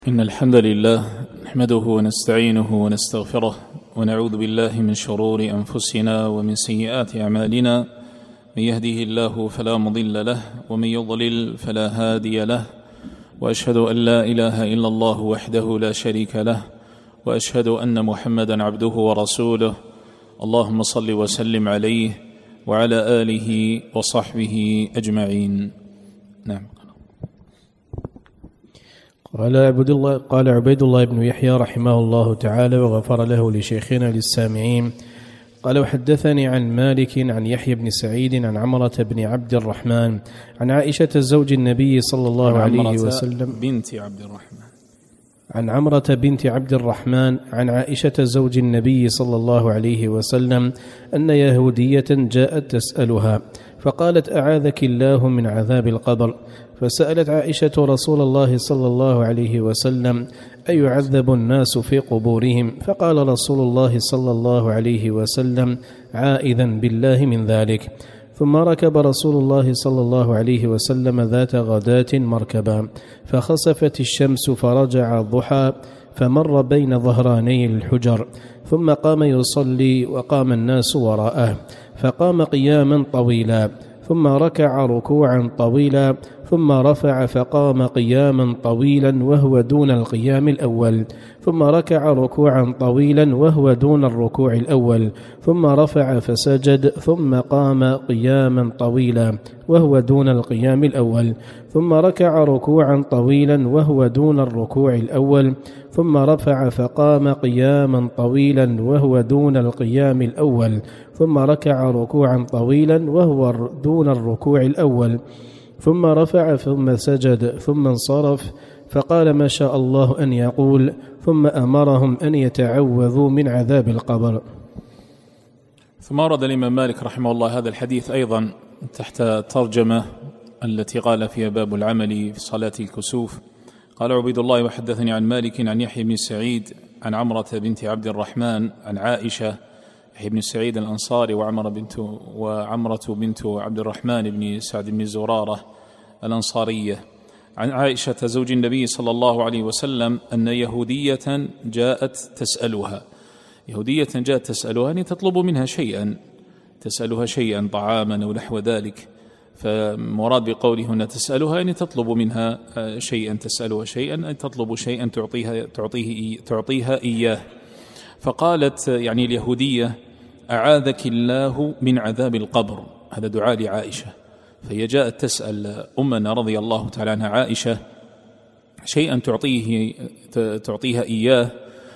إن الحمد لله نحمده ونستعينه ونستغفره ونعوذ بالله من شرور أنفسنا ومن سيئات أعمالنا. من يهده الله فلا مضل له ومن يضلل فلا هادي له، وأشهد أن لا إله إلا الله وحده لا شريك له، وأشهد أن محمدا عبده ورسوله. اللهم صل وسلم عليه وعلى آله وصحبه أجمعين. نعم. قال عبيد الله بن يحيى رحمه الله تعالى وغفر له لشيخنا للسامعين. قال وحدثني عن مالك عن يحيى بن سعيد عن عمرة بن عبد الرحمن عن عائشة زوج النبي صلى الله عليه وسلم عن عمرة بنت عبد الرحمن عن عائشة زوج النبي صلى الله عليه وسلم أن يهودية جاءت تسألها فقالت أعاذك الله من عذاب القبر، فسألت عائشة رسول الله صلى الله عليه وسلم أيعذب الناس في قبورهم؟ فقال رسول الله صلى الله عليه وسلم عائذا بالله من ذلك. ثم ركب رسول الله صلى الله عليه وسلم ذات غداة مركبا، فخسفت الشمس فرجع الضحى فمر بين ظهراني الحجر، ثم قام يصلي وقام الناس وراءه، فقام قياما طويلا ثم ركع ركوعا طويلا ثم رفع فقام قياما طويلا وهو دون القيام الأول، ثم ركع ركوعا طويلا وهو دون الركوع الأول، ثم رفع فسجد ثم قام قياما طويلا وهو دون القيام الأول، ثم ركع ركوعا طويلا وهو دون الركوع الأول، ثم رفع فقام قياما طويلا وهو دون القيام الأول، ثم ركع ركوعا طويلا وهو دون الركوع الأول، ثم رفع ثم سجد ثم انصرف، فقال ما شاء الله أن يقول، ثم أمرهم أن يتعوذوا من عذاب القبر. ثم ورد الإمام مالك رحمه الله هذا الحديث أيضا تحت ترجمة التي قال فيها باب العمل في صلاة الكسوف. قال عبيد الله وحدثني عن مالك عن يحيى بن سعيد عن عمرة بنت عبد الرحمن عن عائشة، يحيى بن سعيد الأنصاري وعمرة بنت عبد الرحمن بن سعد بن زرارة الأنصارية، عن عائشة زوج النبي صلى الله عليه وسلم أن يهودية جاءت تسألها. يهودية جاءت تسألها يعني تطلب منها شيئا، تسألها شيئا طعاما أو نحو ذلك، فمراد بقوله هنا تسألها يعني تطلب منها شيئا، تسألها شيئا أن تطلب شيئا تعطيها إياه. فقالت يعني اليهودية أعاذك الله من عذاب القبر، هذا دعاء لعائشة. فهي جاءت تسأل أمنا رضي الله تعالى عنها عائشة شيئا تعطيها إياه،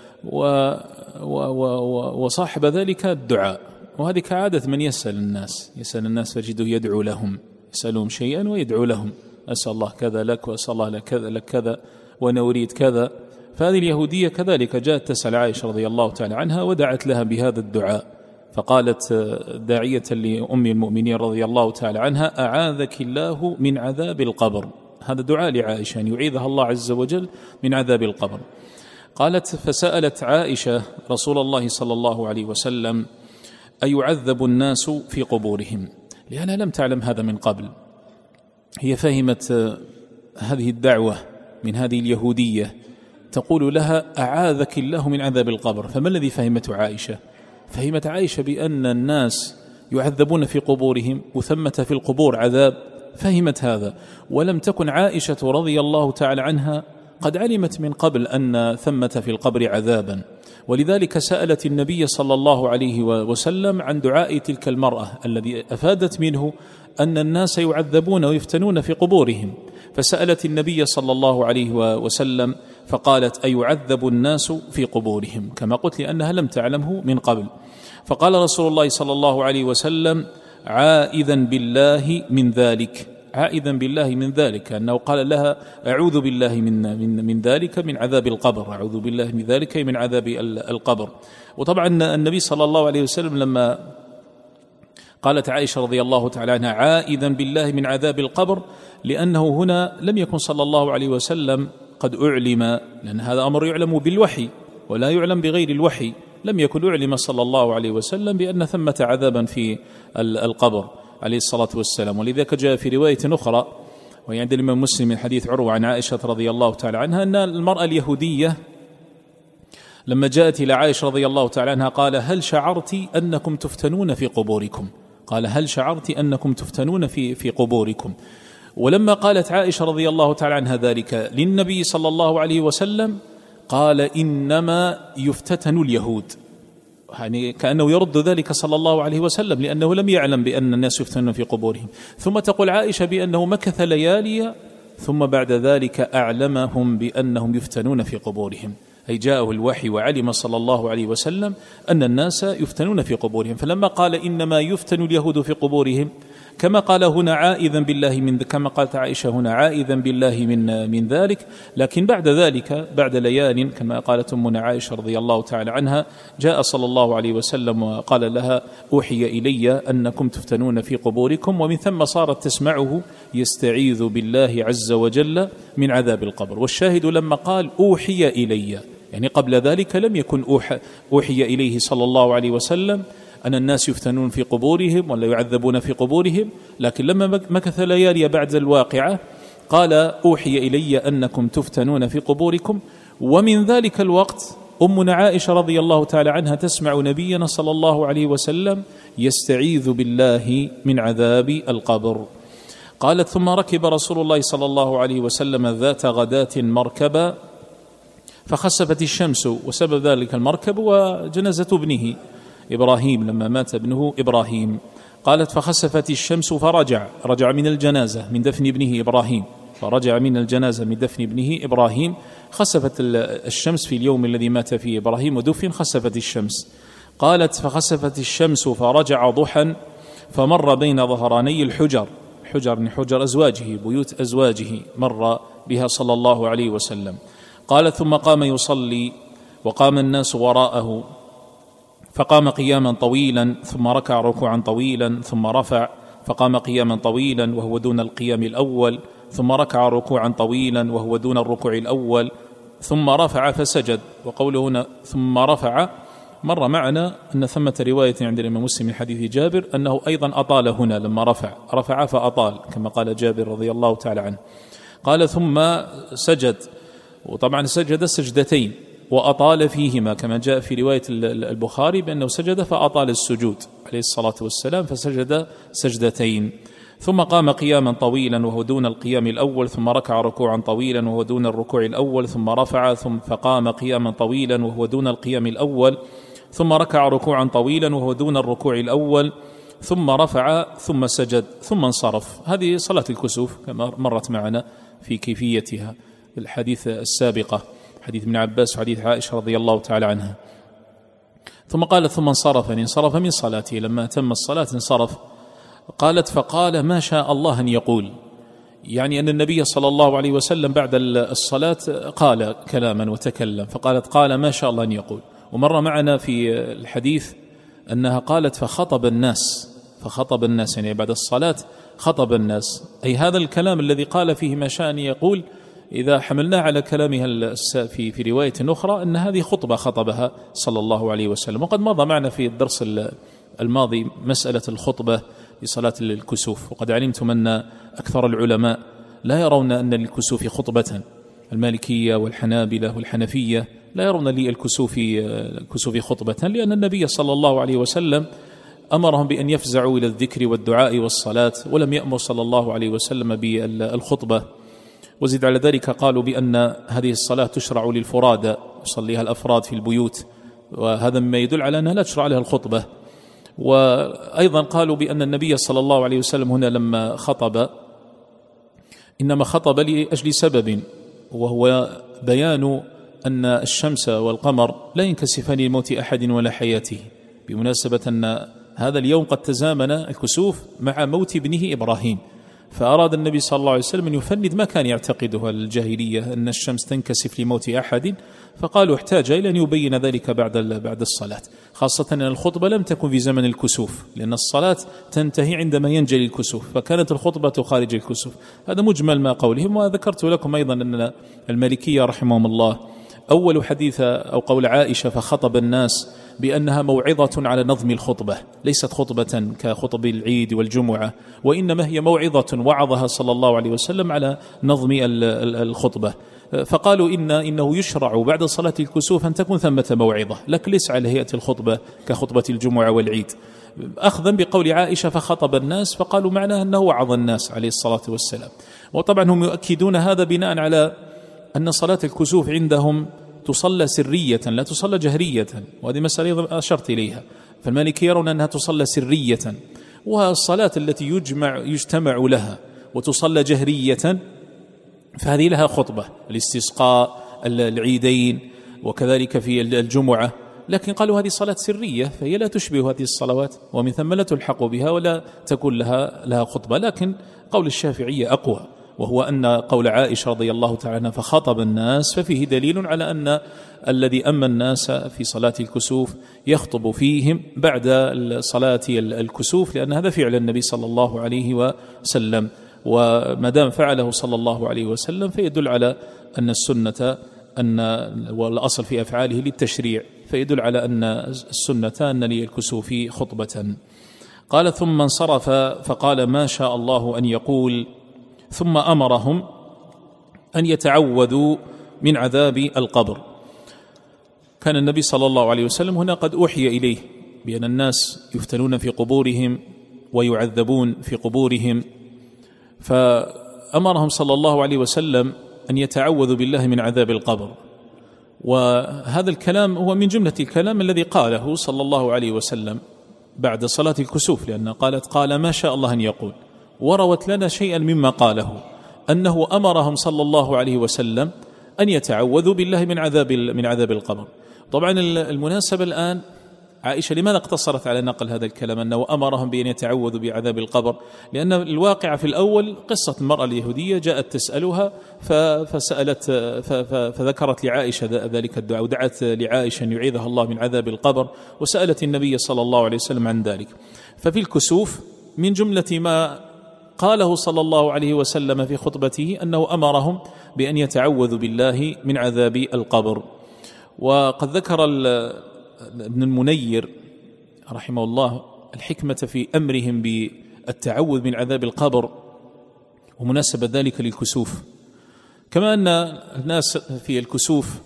وصاحب ذلك الدعاء، وهذه كعادة من يسأل الناس فجده يدعو لهم، يسألهم شيئا ويدعو لهم، أسأل الله كذا لك وأسأل الله لك كذا وأنا أريد كذا. فهذه اليهودية كذلك جاءت تسأل عائشة رضي الله تعالى عنها ودعت لها بهذا الدعاء، فقالت داعية لأم المؤمنين رضي الله تعالى عنها أعاذك الله من عذاب القبر. هذا دعاء لعائشة أن يعيذها الله عز وجل من عذاب القبر. قالت فسألت عائشة رسول الله صلى الله عليه وسلم أيعذب الناس في قبورهم، لأنها لم تعلم هذا من قبل. هي فهمت هذه الدعوة من هذه اليهودية تقول لها أعاذك الله من عذاب القبر. فما الذي فهمته عائشة؟ فهمت عائشة بأن الناس يعذبون في قبورهم وثمة في القبور عذاب، فهمت هذا. ولم تكن عائشة رضي الله تعالى عنها قد علمت من قبل أن ثمة في القبر عذابا، ولذلك سألت النبي صلى الله عليه وسلم عن دعاء تلك المرأة الذي أفادت منه أن الناس يعذبون ويفتنون في قبورهم. فسألت النبي صلى الله عليه وسلم فقالت أيعذب الناس في قبورهم، كما قلت لأنها لم تعلمه من قبل. فقال رسول الله صلى الله عليه وسلم عائذا بالله من ذلك، عائذا بالله من ذلك، أنه قال لها أعوذ بالله من ذلك، من عذاب القبر، أعوذ بالله من ذلك من عذاب القبر. وطبعا النبي صلى الله عليه وسلم لما قالت عائشة رضي الله تعالى عنها عائذا بالله من عذاب القبر، لأنه هنا لم يكن صلى الله عليه وسلم قد أعلم، لأن هذا أمر يعلم بالوحي ولا يعلم بغير الوحي، لم يكن أعلم صلى الله عليه وسلم بأن ثمة عذابا في القبر عليه الصلاة والسلام. ولذلك جاء في رواية أخرى وهي عند الإمام مسلم من حديث عروة عن عائشة رضي الله تعالى عنها أن المرأة اليهودية لما جاءت إلى عائشة رضي الله تعالى عنها قال: هل شعرت أنكم تفتنون في قبوركم؟ قال: هل شعرت أنكم تفتنون في قبوركم؟ ولما قالت عائشة رضي الله تعالى عنها ذلك للنبي صلى الله عليه وسلم قال: إنما يفتتن اليهود، يعني كأنه يرد ذلك صلى الله عليه وسلم لأنه لم يعلم بأن الناس يفتنون في قبورهم. ثم تقول عائشة بأنه مكث ليالي ثم بعد ذلك أعلمهم بأنهم يفتنون في قبورهم، أي جاءه الوحي وعلم صلى الله عليه وسلم أن الناس يفتنون في قبورهم. فلما قال إنما يفتن اليهود في قبورهم كما قال هنا عائذا بالله كما قالت عائشة هنا عائذا بالله من ذلك، لكن بعد ذلك بعد ليال كما قالت أمنا عائشة رضي الله تعالى عنها جاء صلى الله عليه وسلم وقال لها: أوحي إلي أنكم تفتنون في قبوركم، ومن ثم صارت تسمعه يستعيذ بالله عز وجل من عذاب القبر. والشاهد لما قال أوحي إلي، يعني قبل ذلك لم يكن أوحي إليه صلى الله عليه وسلم أن الناس يفتنون في قبورهم ولا يعذبون في قبورهم، لكن لما مكث ليالي بعد الواقعة قال: أوحي إلي أنكم تفتنون في قبوركم. ومن ذلك الوقت أمنا عائشة رضي الله تعالى عنها تسمع نبينا صلى الله عليه وسلم يستعيذ بالله من عذاب القبر. قالت: ثم ركب رسول الله صلى الله عليه وسلم ذات غداة مركبا فخسفت الشمس، وسبب ذلك المركب وجنازة ابنه إبراهيم لما مات ابنه إبراهيم. قالت: فخسفت الشمس رجع من الجنازة من دفن ابنه إبراهيم، فرجع من الجنازة من دفن ابنه إبراهيم. خسفت الشمس في اليوم الذي مات فيه إبراهيم ودفن، خسفت الشمس. قالت: فخسفت الشمس فرجع ضحى فمر بين ظهراني الحجر من حجر أزواجه بيوت أزواجه، مر بها صلى الله عليه وسلم. قالت: ثم قام يصلي وقام الناس وراءه، فقام قياما طويلا ثم ركع ركوعا طويلا ثم رفع، فقام قياما طويلا وهو دون القيام الأول، ثم ركع ركوعا طويلا وهو دون الركوع الأول، ثم رفع فسجد. وقوله هنا ثم رفع مر معنا أن ثمة رواية عند الإمام مسلم من حديث جابر أنه أيضا أطال هنا لما رفع فأطال كما قال جابر رضي الله تعالى عنه. قال: ثم سجد، وطبعا سجد سجدتين وأطال فيهما كما جاء في رواية البخاري بأنه سجد فأطال السجود عليه الصلاة والسلام، فسجد سجدتين. ثم قام قياما طويلا وهو دون القيام الأول، ثم ركع ركوعا طويلا وهو دون الركوع الأول، ثم رفع فقام قياما طويلا وهو دون القيام الأول، ثم ركع ركوعا طويلا وهو دون الركوع الأول، ثم رفع ثم سجد ثم انصرف. هذه صلاة الكسوف كما مرت معنا في كيفيتها الحديث السابقة، حديث ابن عباس وحديث عائشة رضي الله تعالى عنها. ثم قالت: ثم انصرف، يعني انصرف من صلاته لما تم الصلاة انصرف. قالت: فقال: ما شاء الله أن يقول، يعني أن النبي صلى الله عليه وسلم بعد الصلاة قال كلاما وتكلم، فقالت: قال ما شاء الله أن يقول. ومر معنا في الحديث أنها قالت: فخطب الناس، يعني بعد الصلاة خطب الناس، أي هذا الكلام الذي قال فيه ما شاء أن يقول إذا حملناه على كلامها في رواية أخرى أن هذه خطبة خطبها صلى الله عليه وسلم. وقد مضى معنا في الدرس الماضي مسألة الخطبة لصلاة الكسوف، وقد علمتم أن أكثر العلماء لا يرون أن للكسوف خطبة، المالكية والحنابلة والحنفية لا يرون للكسوف خطبة، لأن النبي صلى الله عليه وسلم أمرهم بأن يفزعوا إلى الذكر والدعاء والصلاة، ولم يأمر صلى الله عليه وسلم بالخطبة. وزد على ذلك قالوا بأن هذه الصلاة تشرع للفرادى، يصليها الأفراد في البيوت، وهذا مما يدل على أنها لا تشرع لها الخطبة. وأيضا قالوا بأن النبي صلى الله عليه وسلم هنا لما خطب إنما خطب لأجل سبب، وهو بيان أن الشمس والقمر لا ينكسفان لموت أحد ولا حياته، بمناسبة أن هذا اليوم قد تزامن الكسوف مع موت ابنه إبراهيم، فأراد النبي صلى الله عليه وسلم أن يفند ما كان يعتقده الجاهلية أن الشمس تنكسف لموت أحد، فقالوا احتاج إلى أن يبين ذلك بعد الصلاة، خاصة أن الخطبة لم تكن في زمن الكسوف، لأن الصلاة تنتهي عندما ينجلي الكسوف، فكانت الخطبة خارج الكسوف. هذا مجمل ما قولهم. وذكرت لكم أيضا أن المالكية رحمهم الله أول حديث أو قول عائشة فخطب الناس بأنها موعظة على نظم الخطبة، ليست خطبة كخطب العيد والجمعة، وإنما هي موعظة وعظها صلى الله عليه وسلم على نظم الخطبة. فقالوا إنه يشرع بعد صلاة الكسوف أن تكون ثمة موعظة، لكن ليس على هيئة الخطبة كخطبة الجمعة والعيد، أخذا بقول عائشة فخطب الناس، فقالوا معناه أنه وعظ الناس عليه الصلاة والسلام. وطبعا هم يؤكدون هذا بناء على أن صلاة الكسوف عندهم تصلى سرية لا تصلى جهرية، وهذه مسألة أشرت إليها. فالمالكية يرون أنها تصلى سرية، والصلاة التي يجتمع لها وتصلى جهرية فهذه لها خطبة، الاستسقاء، العيدين، وكذلك في الجمعة. لكن قالوا هذه صلاة سرية فهي لا تشبه هذه الصلوات، ومن ثم لا تلحق بها ولا تكون لها خطبة. لكن قول الشافعية أقوى، وهو أن قول عائشة رضي الله تعالى عنها فخطب الناس ففيه دليل على أن الذي أما الناس في صلاة الكسوف يخطب فيهم بعد صلاة الكسوف، لأن هذا فعل النبي صلى الله عليه وسلم، وما دام فعله صلى الله عليه وسلم فيدل على أن السنة والأصل في أفعاله للتشريع، فيدل على أن السنة أن للكسوف خطبة. قال ثم انصرف فقال ما شاء الله أن يقول، ثم أمرهم أن يتعوذوا من عذاب القبر. كان النبي صلى الله عليه وسلم هنا قد أوحي إليه بأن الناس يفتنون في قبورهم ويعذبون في قبورهم، فأمرهم صلى الله عليه وسلم أن يتعوذوا بالله من عذاب القبر. وهذا الكلام هو من جملة الكلام الذي قاله صلى الله عليه وسلم بعد صلاة الكسوف، لأن قال ما شاء الله أن يقول، وروت لنا شيئا مما قاله أنه أمرهم صلى الله عليه وسلم أن يتعوذوا بالله من عذاب القبر. طبعا المناسبة الآن عائشة لماذا اقتصرت على نقل هذا الكلام أنه أمرهم بأن يتعوذوا بعذاب القبر؟ لأن الواقع في الأول قصة المرأة اليهودية جاءت تسألها فذكرت لعائشة ذلك الدعاء، ودعت لعائشة أن يعيذها الله من عذاب القبر، وسألت النبي صلى الله عليه وسلم عن ذلك. ففي الكسوف من جملة ما قاله صلى الله عليه وسلم في خطبته أنه أمرهم بأن يتعوذوا بالله من عذاب القبر. وقد ذكر ابن المنير رحمه الله الحكمة في أمرهم بالتعوذ من عذاب القبر ومناسبة ذلك للكسوف، كما أن الناس في الكسوف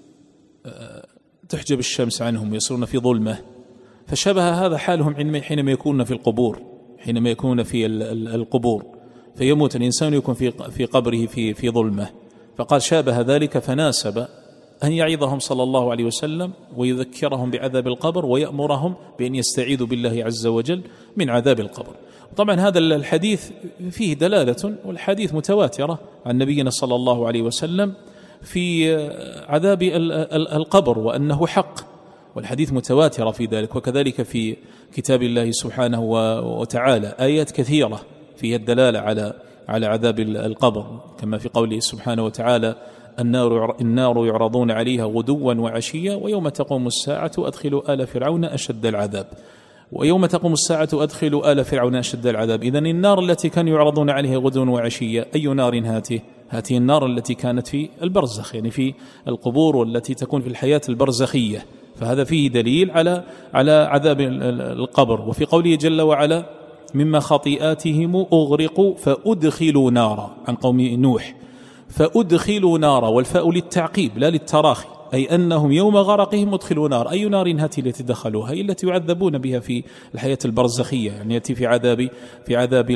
تحجب الشمس عنهم ويصيرون في ظلمة، فشبه هذا حالهم حينما يكونون في القبور، حينما يكون في القبور فيموت الإنسان يكون في قبره في ظلمة، فقال شابه ذلك، فناسب أن يعظهم صلى الله عليه وسلم ويذكرهم بعذاب القبر ويأمرهم بأن يستعيذوا بالله عز وجل من عذاب القبر. طبعا هذا الحديث فيه دلالة، والحديث متواترة عن نبينا صلى الله عليه وسلم في عذاب القبر وأنه حق، والحديث متواترة في ذلك. وكذلك في كتاب الله سبحانه وتعالى آيات كثيرة فيها الدلالة على عذاب القبر، كما في قوله سبحانه وتعالى النار يعرضون عليها غدوا وعشيا ويوم تقوم الساعة أدخلوا آل فرعون أشد العذاب، ويوم تقوم الساعة أدخلوا آل فرعون أشد العذاب. إذن النار التي كانوا يعرضون عليها غدوا وعشيا أي نار هاته النار التي كانت في البرزخ، يعني في القبور، والتي تكون في الحياة البرزخية، فهذا فيه دليل على عذاب القبر. وفي قوله جل وعلا مما خطيئاتهم أغرقوا فأدخلوا نارا، عن قوم نوح، فأدخلوا نارا، والفاء للتعقيب لا للتراخي، أي أنهم يوم غرقهم أدخلوا نار. أي نار هاتي التي دخلوها؟ هي التي يعذبون بها في الحياة البرزخية، يعني يأتي في عذاب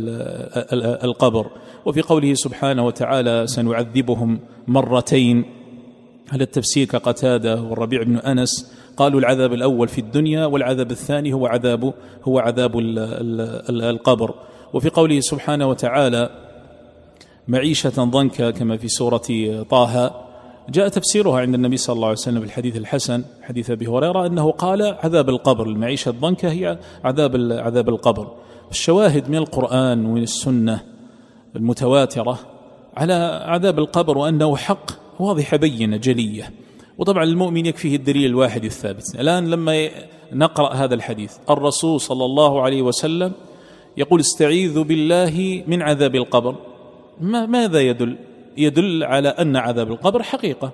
القبر. وفي قوله سبحانه وتعالى سنعذبهم مرتين، على التفسير كقتادة والربيع بن أنس قالوا العذاب الأول في الدنيا، والعذاب الثاني هو عذاب القبر. وفي قوله سبحانه وتعالى معيشة ضنكا كما في سورة طه، جاء تفسيرها عند النبي صلى الله عليه وسلم في الحديث الحسن حديث أبي هريرة أنه قال عذاب القبر، المعيشة الضنكا هي عذاب القبر. الشواهد من القرآن ومن السنة المتواترة على عذاب القبر وأنه حق واضحة بينة جلية. وطبعا المؤمن يكفيه الدليل الواحد الثابت. الآن لما نقرأ هذا الحديث، الرسول صلى الله عليه وسلم يقول استعيذوا بالله من عذاب القبر، ماذا يدل على أن عذاب القبر حقيقة،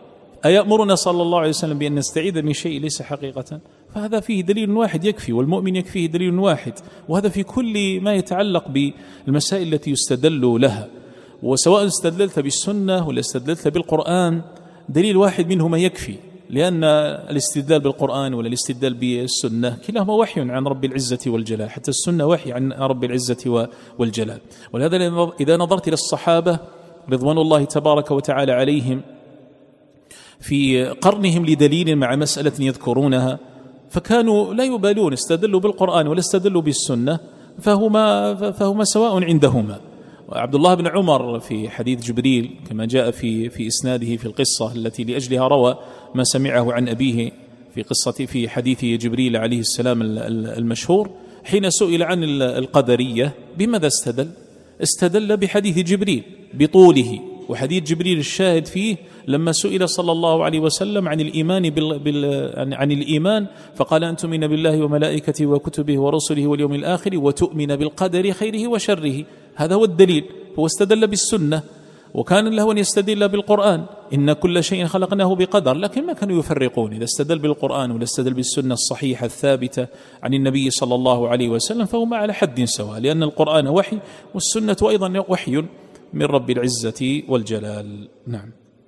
أيأمرنا صلى الله عليه وسلم بأن نستعيذ من شيء ليس حقيقة؟ فهذا فيه دليل واحد يكفي، والمؤمن يكفيه دليل واحد. وهذا في كل ما يتعلق بالمسائل التي يستدل لها، وسواء استدللت بالسنة ولا استدللت بالقرآن دليل واحد منهما يكفي، لأن الاستدلال بالقرآن ولا الاستدلال بالسنة كلاهما وحي عن رب العزة والجلال، حتى السنة وحي عن رب العزة والجلال. ولهذا إذا نظرت إلى الصحابة رضوان الله تبارك وتعالى عليهم في قرنهم لدليل مع مسألة يذكرونها، فكانوا لا يبالون، استدلوا بالقرآن ولا استدلوا بالسنة، فهما سواء عندهما. وعبد الله بن عمر في حديث جبريل كما جاء في إسناده في القصة التي لأجلها روى ما سمعه عن أبيه في حديث جبريل عليه السلام المشهور، حين سئل عن القدرية بماذا استدل بحديث جبريل بطوله، وحديث جبريل الشاهد فيه لما سئل صلى الله عليه وسلم عن الإيمان عن الإيمان فقال أن تؤمن بالله وملائكته وكتبه ورسله واليوم الآخر وتؤمن بالقدر خيره وشره. هذا هو الدليل. هو استدل بالسنة، وكان له أن يستدل بالقرآن إن كل شيء خلقناه بقدر، لكن ما كانوا يفرقون، إذا استدل بالقرآن ولا استدل بالسنة الصحيحة الثابتة عن النبي صلى الله عليه وسلم فهما على حد سواء، لأن القرآن وحي والسنة أيضا وحي من رب العزة والجلال. نعم.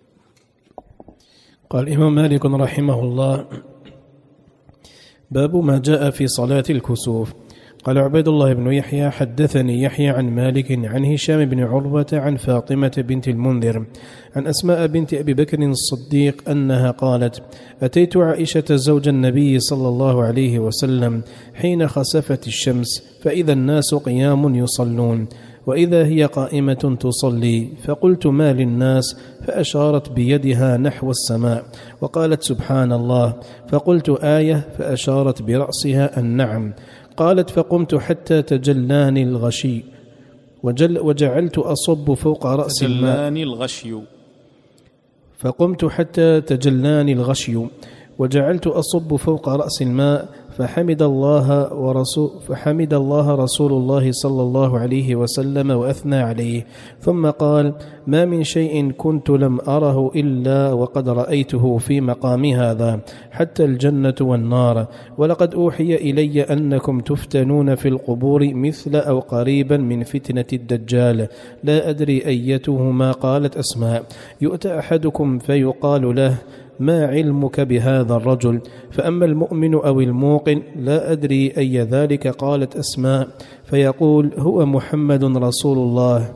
قال الإمام مالك رحمه الله: باب ما جاء في صلاة الكسوف. قال عبيد الله بن يحيى: حدثني يحيى عن مالك عن هشام بن عروة عن فاطمة بنت المنذر عن أسماء بنت أبي بكر الصديق أنها قالت: أتيت عائشة زوج النبي صلى الله عليه وسلم حين خسفت الشمس، فإذا الناس قيام يصلون وإذا هي قائمة تصلي، فقلت: ما للناس؟ فأشارت بيدها نحو السماء وقالت: سبحان الله. فقلت: آية؟ فأشارت برأسها النعم. قالت: فقمت حتى تجلاني الغشي وجعلت أصب فوق رأس الماء. فقمت حتى تجلاني الغشي وجعلت أصب فوق رأس الماء، فحمد الله رسول الله صلى الله عليه وسلم وأثنى عليه، ثم قال: ما من شيء كنت لم أره إلا وقد رأيته في مقام هذا، حتى الجنة والنار، ولقد أوحي إلي أنكم تفتنون في القبور مثل أو قريبا من فتنة الدجال، لا أدري أيتهما. قالت أسماء: يؤتى أحدكم فيقال له: ما علمك بهذا الرجل؟ فأما المؤمن أو الموقن لا أدري أي ذلك. قالت أسماء: فيقول: هو محمد رسول الله،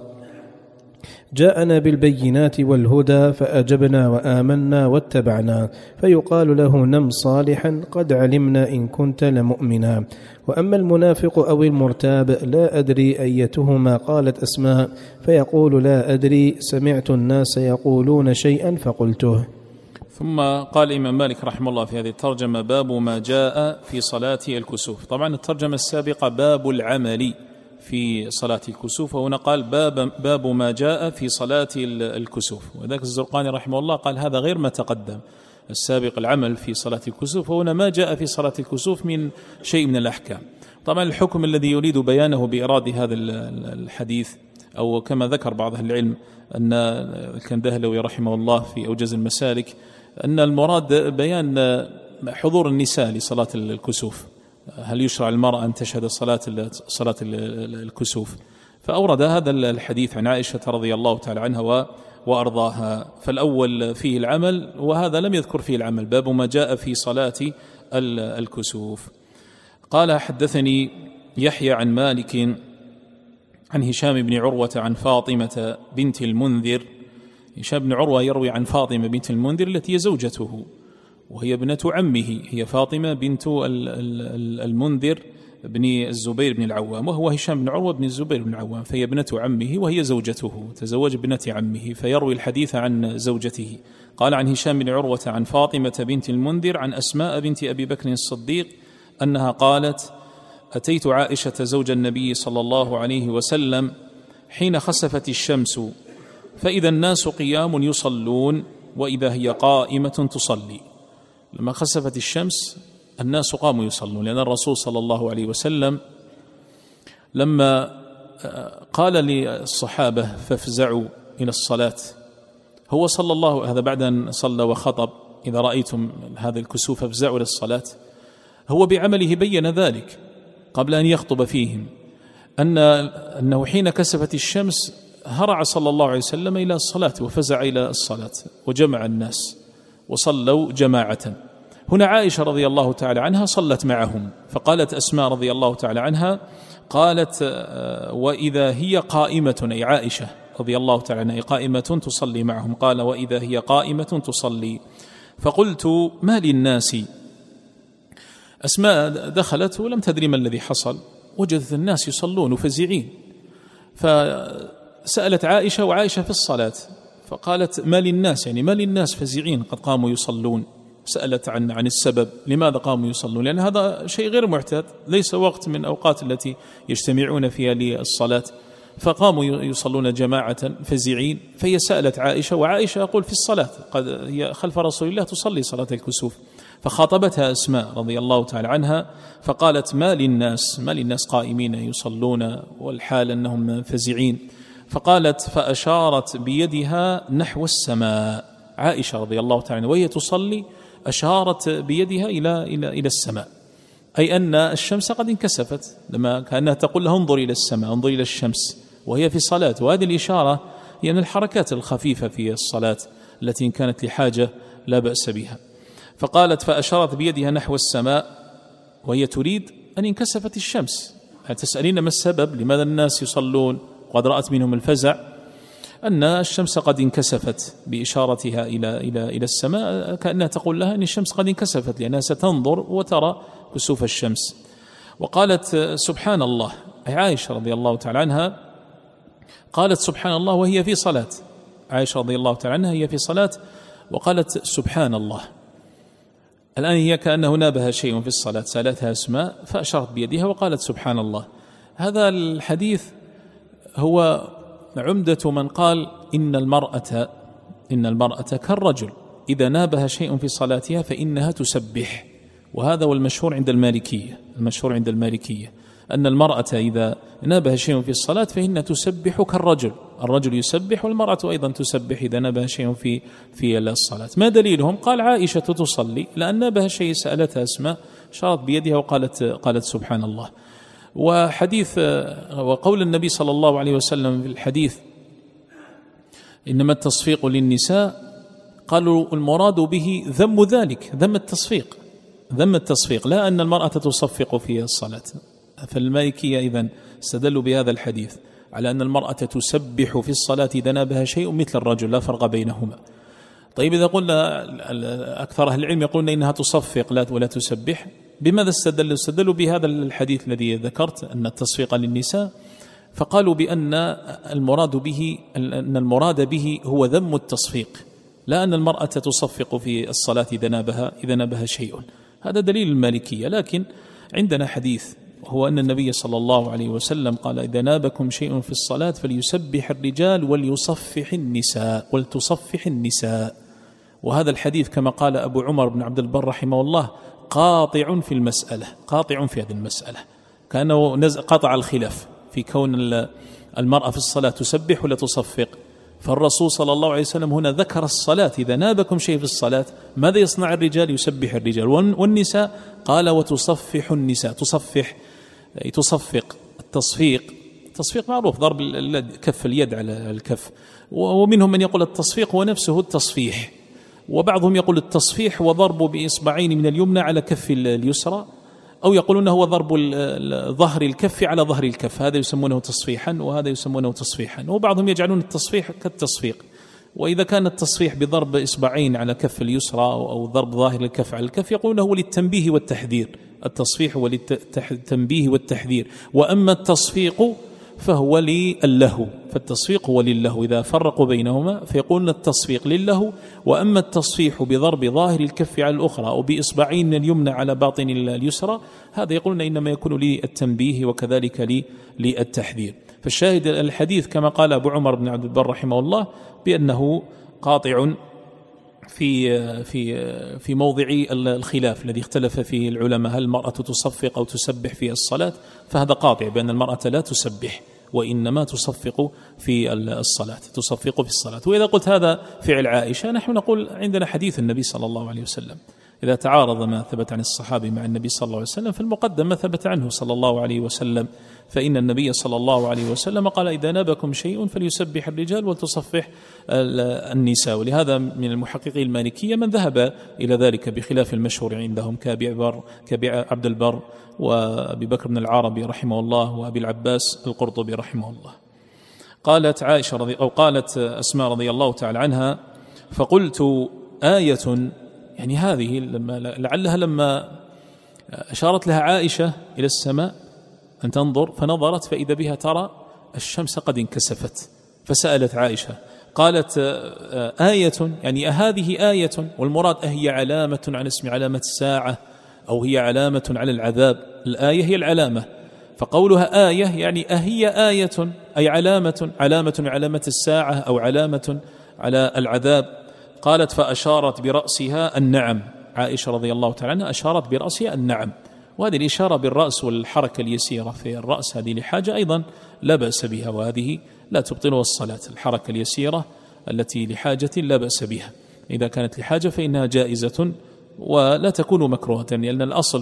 جاءنا بالبينات والهدى فأجبنا وآمنا واتبعنا. فيقال له: نم صالحا، قد علمنا إن كنت لمؤمنا. وأما المنافق أو المرتاب لا أدري أيتهما. قالت أسماء: فيقول: لا أدري، سمعت الناس يقولون شيئا فقلته. ثم قال الإمام مالك رحمه الله في هذه الترجمة: باب ما جاء في صلاة الكسوف. طبعا الترجمة السابقة باب العمل في صلاة الكسوف، وهنا قال باب ما جاء في صلاة الكسوف. وذاك الزرقاني رحمه الله قال هذا غير ما تقدم، السابق العمل في صلاة الكسوف، وهنا ما جاء في صلاة الكسوف من شيء من الأحكام. طبعا الحكم الذي يريد بيانه بإراد هذا الحديث، أو كما ذكر بعض أهل العلم أن كان دهلوي رحمه الله في أوجز المسالك أن المراد بيان حضور النساء لصلاة الكسوف، هل يشرع المرأة أن تشهد صلاة الكسوف؟ فأورد هذا الحديث عن عائشة رضي الله تعالى عنها وأرضاها. فالأول فيه العمل، وهذا لم يذكر فيه العمل، باب ما جاء في صلاة الكسوف. قال: حدثني يحيى عن مالك عن هشام بن عروة عن فاطمة بنت المنذر. هشام بن عروة يروي عن فاطمة بنت المنذر التي هي زوجته وهي ابنة عمه، هي فاطمة بنت المنذر بن الزبير بن العوام، وهو هشام بن عروة بن الزبير بن العوام، فهي ابنة عمه وهي زوجته، تزوج ابنة عمه، فيروي الحديث عن زوجته. قال: عن هشام بن عروة عن فاطمة بنت المنذر عن أسماء بنت أبي بكر الصديق أنها قالت: أتيت عائشة زوج النبي صلى الله عليه وسلم حين خسفت الشمس، فإذا الناس قيام يصلون وإذا هي قائمة تصلي. لما خسفت الشمس الناس قاموا يصلون، لأن الرسول صلى الله عليه وسلم لما قال للصحابة فافزعوا إلى الصلاة هو صلى الله، هذا بعد أن صلى وخطب: إذا رأيتم هذا الكسوف فافزعوا للصلاة. هو بعمله بين ذلك قبل أن يخطب فيهم، أنه حين كسفت الشمس هرع صلى الله عليه وسلم إلى الصلاة وفزع إلى الصلاة وجمع الناس وصلوا جماعة. هنا عائشة رضي الله تعالى عنها صلت معهم، فقالت أسماء رضي الله تعالى عنها، قالت: وإذا هي قائمة، أي عائشة رضي الله تعالى عنها قائمة تصلي معهم، قال: وإذا هي قائمة تصلي. فقلت: ما للناس؟ أسماء دخلت ولم تدري ما الذي حصل، وجدت الناس يصلون فزعين، فسألت عائشة وعائشة في الصلاة، فقالت: ما للناس؟ يعني ما للناس فزعين قد قاموا يصلون. سألت عن السبب، لماذا قاموا يصلون؟ لأن هذا شيء غير معتاد، ليس وقت من أوقات التي يجتمعون فيها للصلاة، فقاموا يصلون جماعة فزعين. فهي سألت عائشة، وعائشة أقول في الصلاة، قد هي خلف رسول الله تصلي صلاة الكسوف، فخاطبتها أسماء رضي الله تعالى عنها فقالت: ما للناس قائمين يصلون والحال أنهم فزعين. فقالت: فأشارت بيدها نحو السماء. عائشة رضي الله تعالى عنها وهي تصلي أشارت بيدها إلى السماء، أي أن الشمس قد انكسفت، لما كأنها تقول لها: انظر إلى السماء، انظر إلى الشمس، وهي في صلاة. وهذه الإشارة هي من الحركات الخفيفة في الصلاة التي إن كانت لحاجة لا بأس بها. فقالت: فأشارت بيدها نحو السماء وهي تريد أن انكسفت الشمس. تسألين ما السبب؟ لماذا الناس يصلون وقد رأت منهم الفزع؟ أن الشمس قد انكسفت، بإشارتها إلى السماء، كأنها تقول لها أن الشمس قد انكسفت، لأنها ستنظر وترى كسوف الشمس. وقالت: سبحان الله، أي عائشة رضي الله تعالى عنها قالت: سبحان الله وهي في صلاة. عائشة رضي الله تعالى عنها هي في صلاة وقالت: سبحان الله. الآن هي كأنه نابها شيء في الصلاة، سألتها أسماء فأشارت بيدها وقالت: سبحان الله. هذا الحديث هو عمدة من قال إن المرأة كالرجل، إذا نابها شيء في صلاتها فإنها تسبح. وهذا هو المشهور عند المالكية، أن المرأة إذا نابها شيء في الصلاة فإنها تسبح كالرجل، الرجل يسبح والمرأة أيضا تسبح إذا نابها شيء في الصلاة. ما دليلهم؟ قال: عائشة تصلي، لأن نابها شيء سألتها أسماء، شارت بيدها وقالت سبحان الله. وقول النبي صلى الله عليه وسلم في الحديث: إنما التصفيق للنساء، قالوا المراد به ذم ذلك، ذم التصفيق، لا أن المرأة تصفق في الصلاة. فالمالكية إذن استدلوا بهذا الحديث على أن المرأة تسبح في الصلاة إذا نابها شيء مثل الرجل، لا فرق بينهما. طيب إذا قلنا أكثر أهل العلم يقولون إنها تصفق ولا تسبح، بماذا استدلوا بهذا الحديث الذي ذكرت أن التصفيق للنساء، فقالوا بأن المراد به هو ذم التصفيق، لا أن المرأة تصفق في الصلاة إذا نابها شيء. هذا دليل المالكية. لكن عندنا حديث، هو أن النبي صلى الله عليه وسلم قال: إذا نابكم شيء في الصلاة فليسبح الرجال ولتصفح النساء. وهذا الحديث كما قال أبو عمر بن عبد البر رحمه الله قاطع في هذه المسألة، كأنه قطع الخلاف في كون المرأة في الصلاة تسبح ولا تصفق. فالرسول صلى الله عليه وسلم هنا ذكر الصلاة، إذا نابكم شيء في الصلاة ماذا يصنع الرجال؟ يسبح الرجال. والنساء قال: وتصفح النساء. تصفق. التصفيق معروف، ضرب كف اليد على الكف، ومنهم من يقول التصفيق هو نفسه التصفيح، وبعضهم يقول التصفيح هو ضرب بإصبعين من اليمنى على كف اليسرى، أو يقولون هو ضرب ظهر الكف على ظهر الكف، هذا يسمونه تصفيحا وهذا يسمونه تصفيحا. وبعضهم يجعلون التصفيح كالتصفيق، وإذا كان التصفيح بضرب إصبعين على كف اليسرى أو ضرب ظاهر الكف على الكف يقولون هو للتنبيه والتحذير، التصفيح هو للتنبيه والتحذير. وأما التصفيق فهو للهو، فالتصفيق هو للهو، إذا فرقوا بينهما فيقولون التصفيق للهو. وأما التصفيح بضرب ظاهر الكف على الأخرى أو بإصبعين اليمنى على باطن اليسرى، هذا يقولون إنما يكون للتنبيه وكذلك للتحذير. فالشاهد الحديث كما قال أبو عمر بن عبد البر رحمه الله بأنه قاطع في موضع الخلاف الذي اختلف فيه العلماء، هل المرأة تصفق أو تسبح في الصلاة؟ فهذا قاطع بأن المرأة لا تسبح، وإنما تصفق في الصلاة. وإذا قلت هذا فعل عائشة، نحن نقول عندنا حديث النبي صلى الله عليه وسلم، إذا تعارض ما ثبت عن الصحابي مع النبي صلى الله عليه وسلم فالمقدم ما ثبت عنه صلى الله عليه وسلم، فإن النبي صلى الله عليه وسلم قال: إذا نابكم شيء فليسبح الرجال ولتصفح النساء. ولهذا من المحققين المالكية من ذهب إلى ذلك بخلاف المشهور عندهم كأبي عبد البر وأبي بكر بن العربي رحمه الله وأبي العباس القرطبي رحمه الله. قالت عائشة قالت أسماء رضي الله تعالى عنها: فقلت آية، يعني هذه لعلها لما أشارت لها عائشة إلى السماء أن تنظر، فنظرت فإذا بها ترى الشمس قد انكسفت، فسألت عائشة قالت: آية، يعني أهذه آية؟ والمراد أهي علامة عن اسم علامة الساعة أو هي علامة على العذاب؟ الآية هي العلامة، فقولها آية يعني أهي آية، أي علامة الساعة أو علامة على العذاب. قالت: فأشارت برأسها النعم. عائشة رضي الله تعالى عنها أشارت برأسها النعم، وهذه الإشارة بالرأس والحركة اليسيرة في الرأس هذه لحاجة أيضا لا بأس بها، وهذه لا تبطلها الصلاة. الحركة اليسيرة التي لحاجة لا بأس بها، إذا كانت لحاجة فإنها جائزة ولا تكون مكروهة، لأن الأصل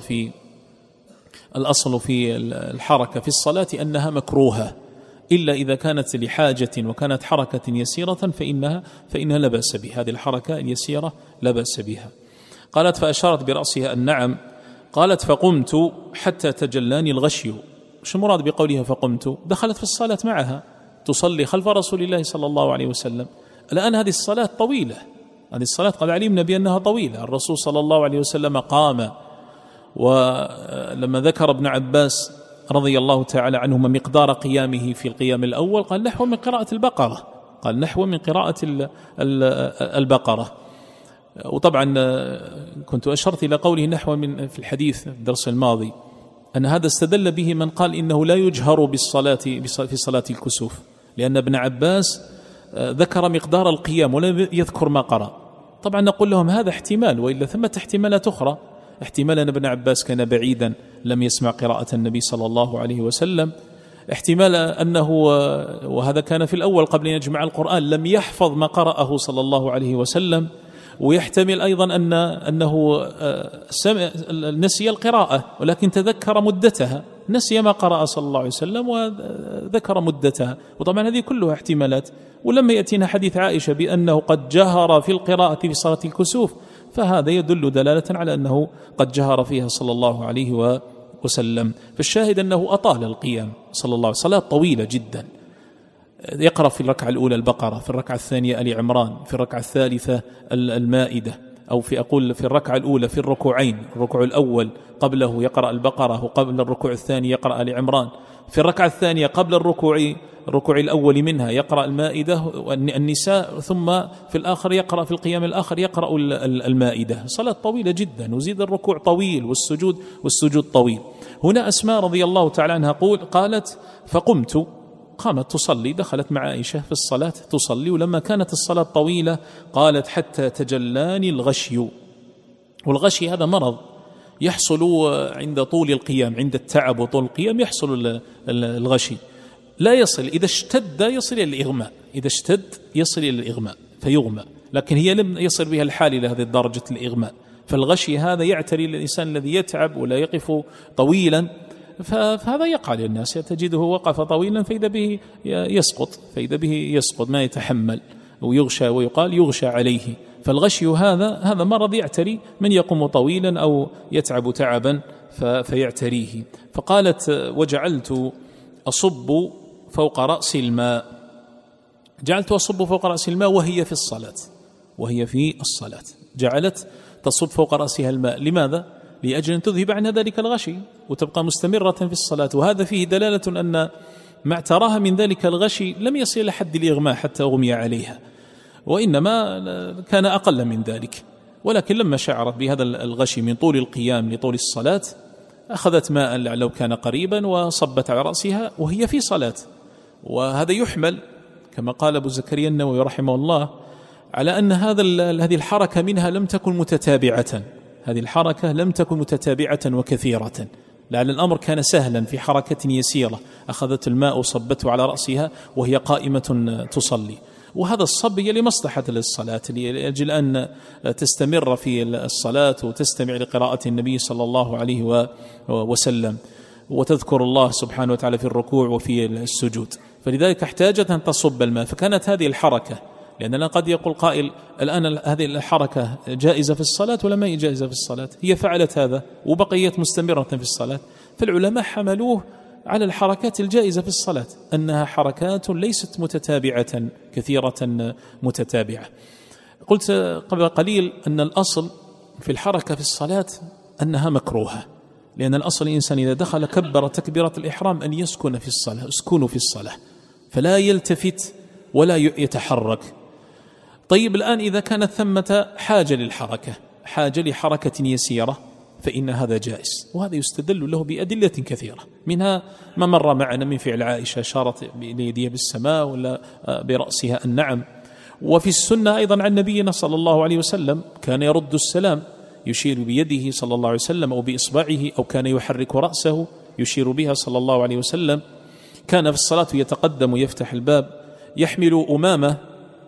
في الحركة في الصلاة أنها مكروهة، إلا إذا كانت لحاجة وكانت حركة يسيرة فإنها لا بأس بها، هذه الحركة اليسيرة لا بأس بها. قالت: فأشارت برأسها النعم. قالت: فقمت حتى تجلاني الغشي. وش المراد بقولها فقمت؟ دخلت في الصلاة معها تصلي خلف رسول الله صلى الله عليه وسلم. الآن هذه الصلاة طويلة، هذه الصلاة قد علمنا بأنها طويلة. الرسول صلى الله عليه وسلم قام، ولما ذكر ابن عباس رضي الله تعالى عنهما مقدار قيامه في القيام الأول قال نحو من قراءة البقرة، وطبعا كنت أشرت إلى قوله نحو من في الحديث في الدرس الماضي أن هذا استدل به من قال إنه لا يجهر بالصلاة في صلاة الكسوف، لأن ابن عباس ذكر مقدار القيام ولم يذكر ما قرأ. طبعا نقول لهم هذا احتمال، وإلا ثمة احتمالات أخرى، احتمال أن ابن عباس كان بعيدا لم يسمع قراءة النبي صلى الله عليه وسلم، احتمال أنه وهذا كان في الأول قبل أن يجمع القرآن لم يحفظ ما قرأه صلى الله عليه وسلم، ويحتمل أيضا أنه نسي القراءة ولكن تذكر مدتها، نسي ما قرأ صلى الله عليه وسلم وذكر مدتها. وطبعا هذه كلها احتمالات. ولما يأتينا حديث عائشة بأنه قد جهر في القراءة في صلاة الكسوف فهذا يدل دلالة على أنه قد جهر فيها صلى الله عليه وسلم. فالشاهد أنه أطال القيام صلى الله عليه وسلم، صلاة طويلة جدا، يقرأ في الركعة الأولى البقرة، في الركعة الثانية آل عمران، في الركعة الثالثة المائدة، أو في الركعة الأولى في الركوعين، الركوع الأول قبله يقرأ البقرة وقبل الركوع الثاني يقرأ آل عمران، في الركعة الثانية قبل الركوع الأول منها يقرأ المائدة والنساء، ثم في الآخر يقرأ في القيام الآخر يقرأ المائدة. صلاة طويلة جدا، وزيد الركوع طويل والسجود طويل. هنا أسماء رضي الله تعالى عنها قالت فقمت، قامت تصلي، دخلت مع عائشة في الصلاة تصلي، ولما كانت الصلاة طويلة قالت حتى تجلاني الغشي. والغشي هذا مرض يحصل عند طول القيام، عند التعب وطول القيام يحصل الغشي، لا يصل، إذا اشتد يصل إلى الإغماء، إذا اشتد يصل إلى الإغماء فيغمى، لكن هي لم يصل بها الحال إلى هذه الدرجة الإغماء. فالغشي هذا يعتري الإنسان الذي يتعب ولا يقف طويلا، فهذا يقع للناس، تجده وقف طويلا فإذا به يسقط ما يتحمل ويغشى، ويقال يغشى عليه. فالغشي هذا مرض يعتري من يقوم طويلا أو يتعب تعبا فيعتريه. فقالت وجعلت أصب فوق رأس الماء، جعلت أصب فوق رأس الماء وهي في الصلاة جعلت تصب فوق رأسها الماء. لماذا؟ لأجل أن تذهب عنها ذلك الغشي وتبقى مستمرة في الصلاة. وهذا فيه دلالة أن ما اعتراها من ذلك الغشي لم يصل إلى حد الإغماء حتى أغمي عليها، وإنما كان أقل من ذلك. ولكن لما شعرت بهذا الغشي من طول القيام لطول الصلاة أخذت ماء لو كان قريبا وصبت على رأسها وهي في صلاة. وهذا يحمل كما قال أبو زكريا النووي رحمه الله على أن هذه الحركة منها لم تكن متتابعة، هذه الحركة لم تكن متتابعة وكثيرة، لعل الأمر كان سهلا في حركة يسيرة، أخذت الماء وصبته على رأسها وهي قائمة تصلي، وهذا الصب هي لمصلحة للصلاة، لأجل أن تستمر في الصلاة وتستمع لقراءة النبي صلى الله عليه وسلم، وتذكر الله سبحانه وتعالى في الركوع وفي السجود، فلذلك احتاجت أن تصب الماء. فكانت هذه الحركة، لأننا قد يقول قائل الآن هذه الحركة جائزة في الصلاة ولا ما هي جائزة في الصلاة؟ هي فعلت هذا وبقيت مستمرة في الصلاة، فالعلماء حملوه على الحركات الجائزة في الصلاة، أنها حركات ليست متتابعة كثيرة متتابعة. قلت قبل قليل أن الأصل في الحركة في الصلاة أنها مكروهة، لأن الأصل الإنسان إذا دخل كبر تكبيرة الإحرام أن يسكن في الصلاة، اسكنوا في الصلاة، فلا يلتفت ولا يتحرك. طيب الآن إذا كانت ثمة حاجة للحركة، حاجة لحركة يسيرة، فإن هذا جائز، وهذا يستدل له بأدلة كثيرة، منها ما مر معنا من فعل عائشة، أشارت بيديها بالسماء ولا برأسها النعم. وفي السنة أيضا عن نبينا صلى الله عليه وسلم كان يرد السلام، يشير بيده صلى الله عليه وسلم أو بإصبعه، أو كان يحرك رأسه يشير بها صلى الله عليه وسلم. كان في الصلاة يتقدم ويفتح الباب، يحمل أمامة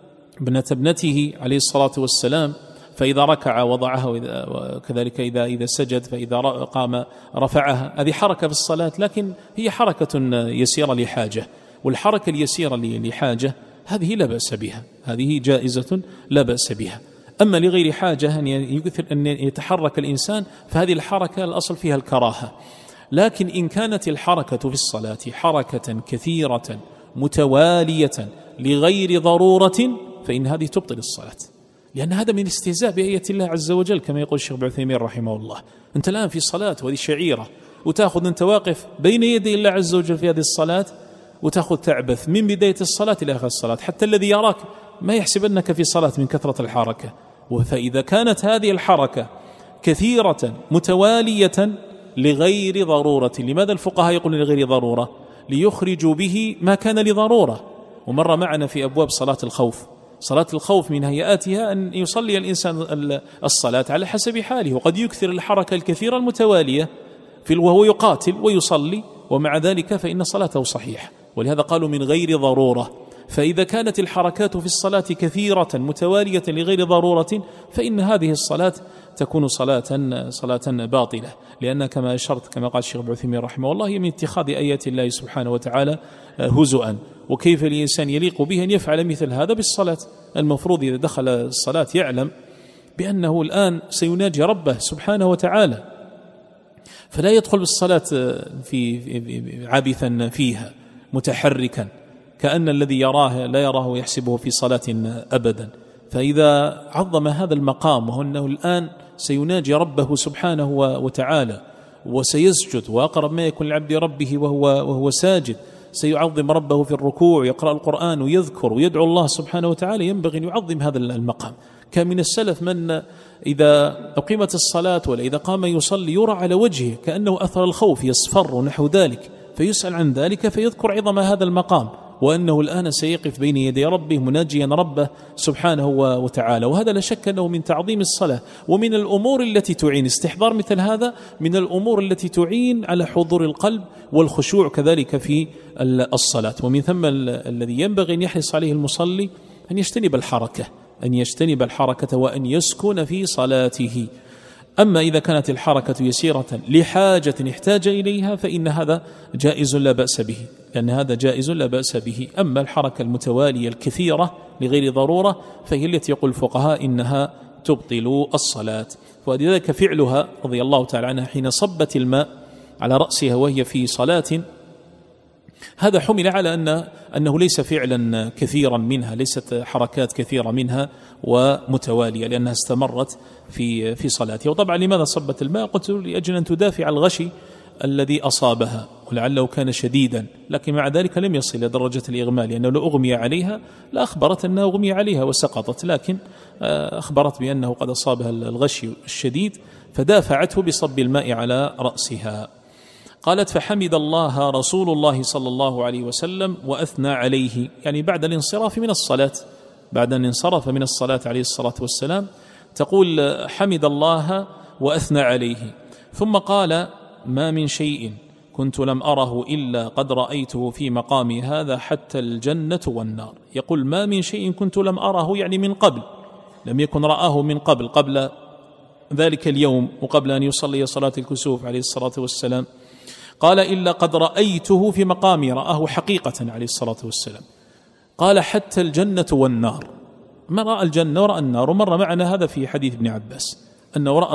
ابنته عليه الصلاة والسلام، فإذا ركع وضعها، وكذلك إذا سجد، فإذا قام رفعها. هذه حركة في الصلاة، لكن هي حركة يسيرة لحاجة، والحركة اليسيرة لحاجة هذه لا بأس بها، هذه جائزة لا بأس بها. أما لغير حاجة أن يتحرك الإنسان، فهذه الحركة الأصل فيها الكراهة. لكن إن كانت الحركة في الصلاة حركة كثيرة متوالية لغير ضرورة، فإن هذه تبطل الصلاة، لأن هذا من استهزاء بآية الله عز وجل، كما يقول الشيخ ابن عثيمين رحمه الله. أنت الآن في صلاة وهذه شعيرة، وتأخذ أنت واقف بين يدي الله عز وجل في هذه الصلاة، وتأخذ تعبث من بداية الصلاة إلى آخر الصلاة، حتى الذي يراك ما يحسب أنك في صلاة من كثرة الحركة. فإذا كانت هذه الحركة كثيرة متوالية لغير ضرورة، لماذا الفقهاء يقولون لغير ضرورة؟ ليخرجوا به ما كان لضرورة. ومر معنا في أبواب صلاة الخوف، صلاة الخوف من هيئاتها أن يصلي الإنسان الصلاة على حسب حاله، وقد يكثر الحركة الكثيرة المتوالية وهو يقاتل ويصلي، ومع ذلك فإن صلاته صحيحة، ولهذا قالوا من غير ضرورة. فإذا كانت الحركات في الصلاة كثيرة متوالية لغير ضرورة، فإن هذه الصلاة تكون صلاة باطلة، لأنها كما أشرت كما قال الشيخ ابن عثيمين رحمه الله، هي من اتخاذ آيات الله سبحانه وتعالى هزؤا. وكيف الإنسان يليق به أن يفعل مثل هذا بالصلاة؟ المفروض إذا دخل الصلاة يعلم بأنه الآن سيناجي ربه سبحانه وتعالى، فلا يدخل بالصلاة في عابثا فيها متحركا، كأن الذي يراه لا يراه ويحسبه في صلاة أبدا. فإذا عظم هذا المقام، وهو أنه الآن سيناجي ربه سبحانه وتعالى وسيسجد، وأقرب ما يكون العبد ربه وهو ساجد، سيعظم ربه في الركوع، يقرأ القرآن ويذكر ويدعو الله سبحانه وتعالى، ينبغي أن يعظم هذا المقام. كان من السلف من إذا أقيمت الصلاة ولا إذا قام يصلي يرى على وجهه كأنه أثر الخوف يصفر نحو ذلك، فيسأل عن ذلك فيذكر عظم هذا المقام، وأنه الآن سيقف بين يدي ربه مناجيا ربه سبحانه وتعالى. وهذا لا شك أنه من تعظيم الصلاة، ومن الأمور التي تعين استحضار مثل هذا، من الأمور التي تعين على حضور القلب والخشوع كذلك في الصلاة. ومن ثم الذي ينبغي أن يحرص عليه المصلي أن يجتنب الحركة وأن يسكن في صلاته. أما إذا كانت الحركة يسيرة لحاجة احتاج إليها، فإن هذا جائز لا بأس به، لأن هذا جائز لا بأس به. أما الحركة المتوالية الكثيرة لغير ضرورة، فهي التي يقول الفقهاء إنها تبطل الصلاة. ولذلك فعلها رضي الله تعالى عنها حين صبت الماء على رأسها وهي في صلاة، هذا حمل على أنه ليس فعلا كثيرا منها، ليست حركات كثيرة منها ومتوالية، لأنها استمرت في صلاتها. وطبعا لماذا صبت الماء؟ قلت لأجل أن تدافع الغشي الذي أصابها، ولعله كان شديدا، لكن مع ذلك لم يصل إلى درجة الإغماء، لأنه لو أغمي عليها لأخبرت أنها أغمي عليها وسقطت، لكن أخبرت بأنه قد أصابها الغشي الشديد فدافعته بصب الماء على رأسها. قالت: فحمد الله رسول الله صلى الله عليه وسلم وأثنى عليه، يعني بعد الانصراف من الصلاة، بعد أن انصرف من الصلاة عليه الصلاة والسلام، تقول: حمد الله وأثنى عليه. ثم قال: ما من شيء كنت لم أره إلا قد رأيته في مقامي هذا حتى الجنة والنار. يقول ما من شيء كنت لم أره، يعني من قبل، لم يكن رآه من قبل ذلك اليوم وقبل أن يصلي صلاة الكسوف عليه الصلاة والسلام، قال إلا قد رأيته في مقامي، رآه حقيقة عليه الصلاة والسلام. قال حتى الجنة والنار، ما رأى الجنة ورأى النار. ومر معنا هذا في حديث ابن عباس أنه رأى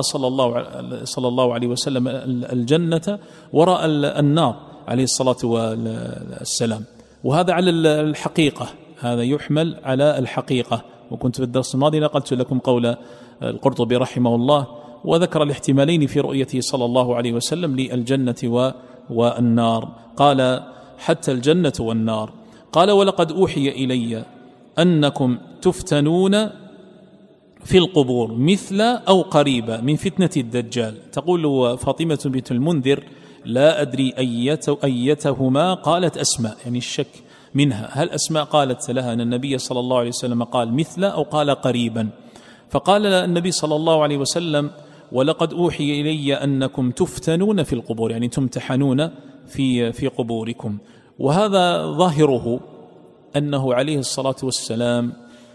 صلى الله عليه وسلم الجنة ورأى النار عليه الصلاة والسلام. وهذا على الحقيقة، هذا يحمل على الحقيقة. وكنت في الدرس الماضي نقلت لكم قول القرطبي رحمه الله، وذكر الاحتمالين في رؤيته صلى الله عليه وسلم للجنة والنار. قال حتى الجنة والنار. قال ولقد أوحي إلي أنكم تفتنون في القبور مثل أو قريبة من فتنة الدجال. تقول فاطمة بنت المنذر لا أدري أيتهما قالت أسماء، يعني الشك منها، هل أسماء قالت لها أن النبي صلى الله عليه وسلم قال مثل أو قال قريبا؟ فقال النبي صلى الله عليه وسلم ولقد أوحي إلي أنكم تفتنون في القبور، يعني تمتحنون في قبوركم. وهذا ظاهره أنه عليه الصلاة والسلام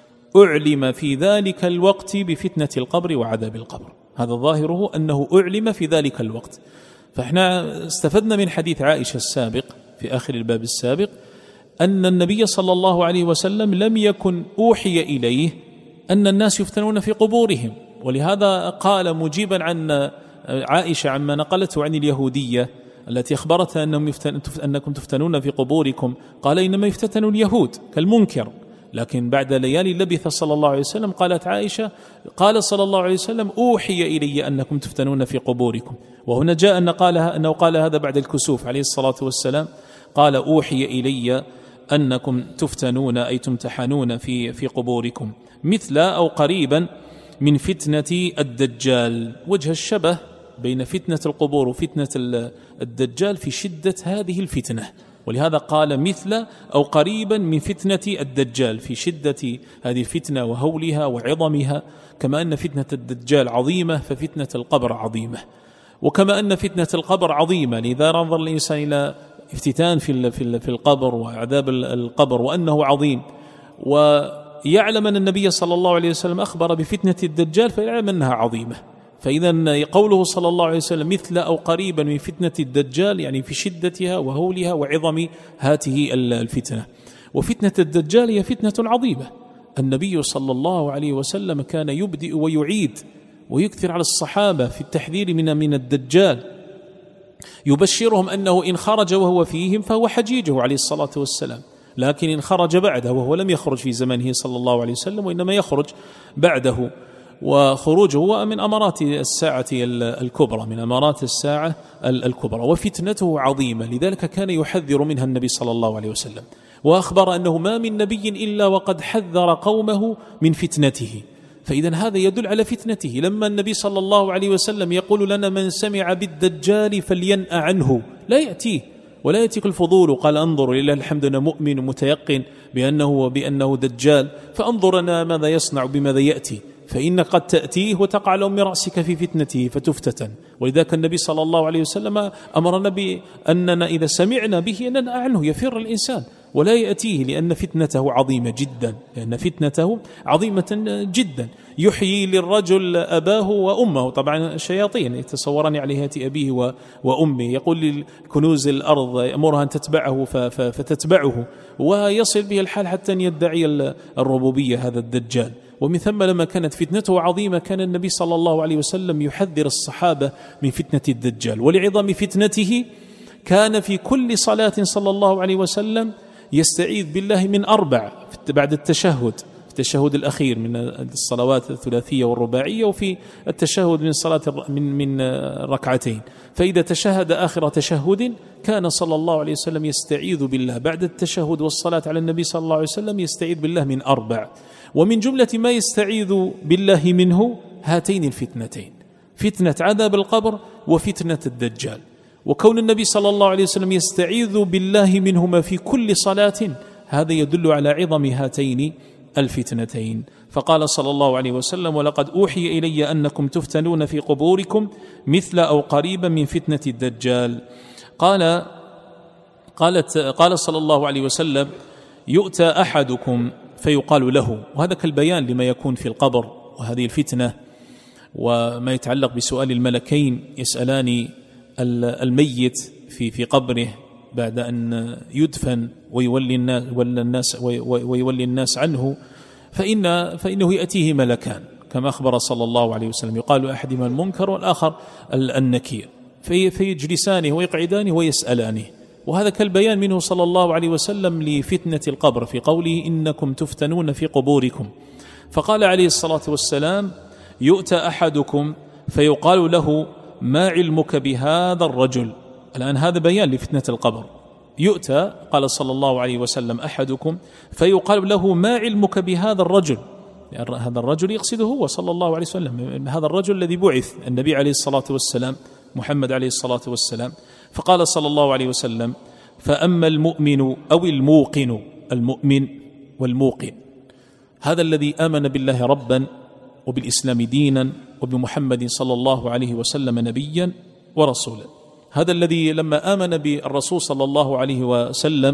أعلم في ذلك الوقت بفتنة القبر وعذاب القبر، هذا ظاهره أنه أعلم في ذلك الوقت. فإحنا استفدنا من حديث عائشة السابق في آخر الباب السابق أن النبي صلى الله عليه وسلم لم يكن أوحي إليه أن الناس يفتنون في قبورهم، ولهذا قال مجيبا عن عائشة عما نقلته عن اليهودية التي أخبرتها أنكم تفتنون في قبوركم، قال إنما يفتتن اليهود كالمنكر. لكن بعد ليالي لبث صلى الله عليه وسلم قالت عائشة قال صلى الله عليه وسلم أوحي إلي أنكم تفتنون في قبوركم. وهنا جاء أنه قال هذا بعد الكسوف عليه الصلاة والسلام، قال أوحي إلي أنكم تفتنون أي تمتحنون في قبوركم مثل أو قريبا من فتنة الدجال. وجه الشبه بين فتنة القبور وفتنة الدجال في شدة هذه الفتنة، ولهذا قال مثل أو قريبا من فتنة الدجال في شدة هذه الفتنة وهولها وعظمها. كما أن فتنة الدجال عظيمة ففتنة القبر عظيمة، وكما أن فتنة القبر عظيمة لذا نظر الإنسان إلى افتتان في القبر وعذاب القبر وأنه عظيم، ويعلم أن النبي صلى الله عليه وسلم أخبر بفتنة الدجال فيعلم أنها عظيمة. فإذا قوله صلى الله عليه وسلم مثل أو قريبا من فتنة الدجال يعني في شدتها وهولها وعظم هذه الفتنة. وفتنة الدجال هي فتنة عظيمة. النبي صلى الله عليه وسلم كان يبدئ ويعيد ويكثر على الصحابة في التحذير من الدجال، يبشرهم أنه إن خرج وهو فيهم فهو حجيجه عليه الصلاة والسلام، لكن إن خرج بعده، وهو لم يخرج في زمنه صلى الله عليه وسلم وإنما يخرج بعده، وخروجه من أمارات الساعة الكبرى، من أمارات الساعة الكبرى، وفتنته عظيمة، لذلك كان يحذر منها النبي صلى الله عليه وسلم، وأخبر أنه ما من نبي إلا وقد حذر قومه من فتنته. فإذا هذا يدل على فتنته. لما النبي صلى الله عليه وسلم يقول لنا من سمع بالدجال فلينأ عنه، لا يأتيه ولا يأتيك الفضول، قال انظر لله الحمد أنا مؤمن متيقن بأنه دجال، فانظر أنا ماذا يصنع بماذا يأتي، فإن قد تأتيه وتقع على أم رأسك في فتنته فتفتتن. ولذلك النبي صلى الله عليه وسلم أمرنا بأننا إذا سمعنا به أننا عنه يفر الإنسان ولا يأتيه، لأن فتنته عظيمة جدا، لأن فتنته عظيمة جدا. يحيي للرجل أباه وأمه، طبعا الشياطين يتصوران عليه أبيه وأمه، يقول لكنوز الأرض يأمرها أن تتبعه فتتبعه، ويصل به الحال حتى أن يدعي الربوبية هذا الدجال. ومن ثم لما كانت فتنته عظيمة كان النبي صلى الله عليه وسلم يحذر الصحابة من فتنة الدجال. ولعظم فتنته كان في كل صلاة صلى الله عليه وسلم يستعيذ بالله من 4 بعد التشهد، في التشهد الأخير من الصلوات الثلاثية والرباعية، وفي التشهد من صلاة من ركعتين. فإذا تشهد آخر تشهد كان صلى الله عليه وسلم يستعيذ بالله بعد التشهد والصلاة على النبي صلى الله عليه وسلم يستعيذ بالله من 4. ومن جملة ما يستعيذ بالله منه هاتين الفتنتين، فتنة عذاب القبر وفتنة الدجال. وكون النبي صلى الله عليه وسلم يستعيذ بالله منهما في كل صلاة هذا يدل على عظم هاتين الفتنتين. فقال صلى الله عليه وسلم: ولقد أوحي إلي أنكم تفتنون في قبوركم مثل أو قريبا من فتنة الدجال. قال صلى الله عليه وسلم: يؤتى أحدكم فيقال له، وهذا كالبيان لما يكون في القبر وهذه الفتنة وما يتعلق بسؤال الملكين يسألان الميت في قبره بعد أن يدفن ويولي الناس عنه، فإنه يأتيه ملكان كما أخبر صلى الله عليه وسلم، يقال أحدهما المنكر والآخر النكير، فيجلسانه ويقعدانه ويسألانه، وهذا كالبيان منه صلى الله عليه وسلم لفتنة القبر في قوله: إنكم تفتنون في قبوركم. فقال عليه الصلاة والسلام: يؤتى أحدكم فيقال له: ما علمك بهذا الرجل؟ الآن هذا بيان لفتنة القبر. يؤتى، قال صلى الله عليه وسلم: أحدكم فيقال له: ما علمك بهذا الرجل؟ هذا الرجل يقصده هو صلى الله عليه وسلم، هذا الرجل الذي بعث النبي عليه الصلاة والسلام محمد عليه الصلاة والسلام. فقال صلى الله عليه وسلم: فأما المؤمن أو الموقن، المؤمن والموقن، هذا الذي آمن بالله ربا وبالإسلام دينا وبمحمد صلى الله عليه وسلم نبيا ورسولا، هذا الذي لما آمن بالرسول صلى الله عليه وسلم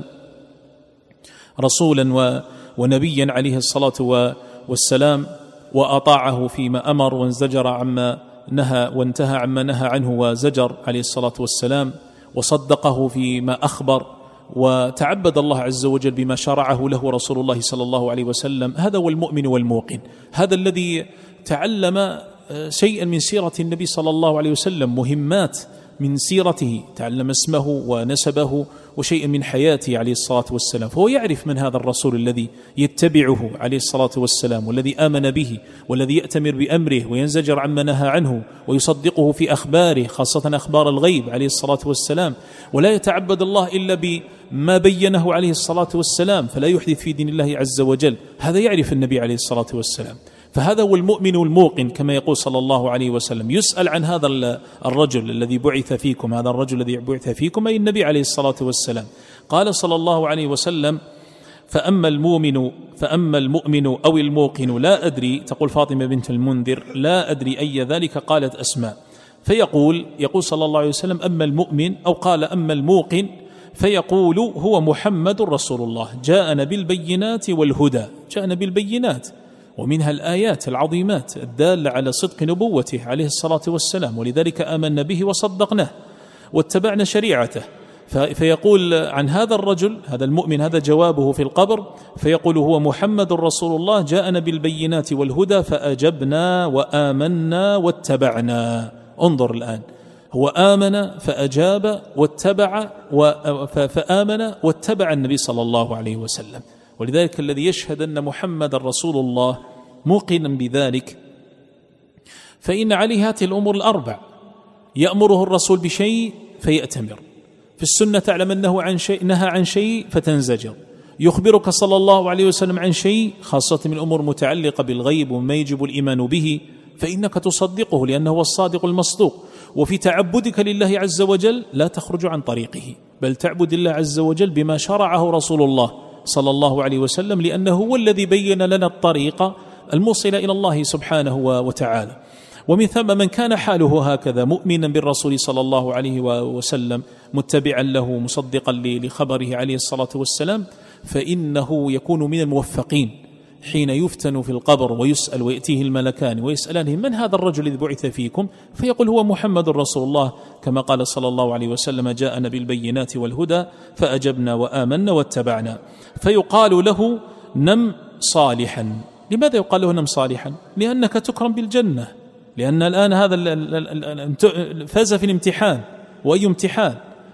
رسولا ونبيا عليه الصلاة والسلام، وأطاعه فيما أمر وانزجر عما نهى وانتهى عما نهى عنه وزجر عليه الصلاة والسلام، وصدقه فيما أخبر، وتعبد الله عز وجل بما شرعه له رسول الله صلى الله عليه وسلم، هذا هو المؤمن والموقن، هذا الذي تعلم شيئا من سيرة النبي صلى الله عليه وسلم، مهمات من سيرته، تعلم اسمه ونسبه وشيئا من حياته عليه الصلاة والسلام، فهو يعرف من هذا الرسول الذي يتبعه عليه الصلاة والسلام، والذي آمن به، والذي يأتمر بأمره وينزجر عما نهى عنه، ويصدقه في أخباره، خاصة أخبار الغيب عليه الصلاة والسلام، ولا يتعبد الله إلا بما بينه عليه الصلاة والسلام، فلا يحدث في دين الله عز وجل، هذا يعرف النبي عليه الصلاة والسلام. فهذا هو المؤمن الموقن كما يقول صلى الله عليه وسلم. يسأل عن هذا الرجل الذي بعث فيكم، هذا الرجل الذي بعث فيكم أي النبي عليه الصلاة والسلام. قال صلى الله عليه وسلم: فأما المؤمن أو الموقن لا أدري، تقول فاطمة بنت المنذر: لا أدري أي ذلك، قالت أسماء. يقول صلى الله عليه وسلم: أما المؤمن، أو قال أما الموقن، فيقول: هو محمد رسول الله، جاءنا بالبينات والهدى، جاءنا بالبينات، ومنها الآيات العظيمات الدالة على صدق نبوته عليه الصلاة والسلام، ولذلك آمنا به وصدقناه واتبعنا شريعته. فيقول عن هذا الرجل، هذا المؤمن، هذا جوابه في القبر، فيقول: هو محمد رسول الله، جاءنا بالبينات والهدى، فأجبنا وآمنا واتبعنا. انظر الآن، هو آمن فأجاب واتبع، فآمن واتبع النبي صلى الله عليه وسلم. ولذلك الذي يشهد أن محمد رسول الله موقنا بذلك، فإن عليه هذه الأمور الأربع: يأمره الرسول بشيء فيأتمر، في السنة تعلم أنه نهى عن شيء فتنزجر، يخبرك صلى الله عليه وسلم عن شيء خاصة من الأمور متعلقة بالغيب وما يجب الإيمان به، فإنك تصدقه لأنه هو الصادق المصدوق. وفي تعبدك لله عز وجل لا تخرج عن طريقه، بل تعبد الله عز وجل بما شرعه رسول الله صلى الله عليه وسلم، لأنه هو الذي بين لنا الطريق الموصل إلى الله سبحانه وتعالى. ومن ثم من كان حاله هكذا، مؤمنا بالرسول صلى الله عليه وسلم، متبعا له، مصدقا لخبره عليه الصلاة والسلام، فإنه يكون من الموفقين حين يفتن في القبر ويسأل ويأتيه الملكان ويسألانه: من هذا الرجل الذي بعث فيكم؟ فيقول: هو محمد رسول الله، كما قال صلى الله عليه وسلم: جاءنا بالبينات والهدى، فأجبنا وآمنا واتبعنا. فيقال له: نم صالحا. لماذا يقال له نم صالحا؟ لأنك تكرم بالجنة، لأن الآن هذا فاز في الامتحان، وأي امتحان؟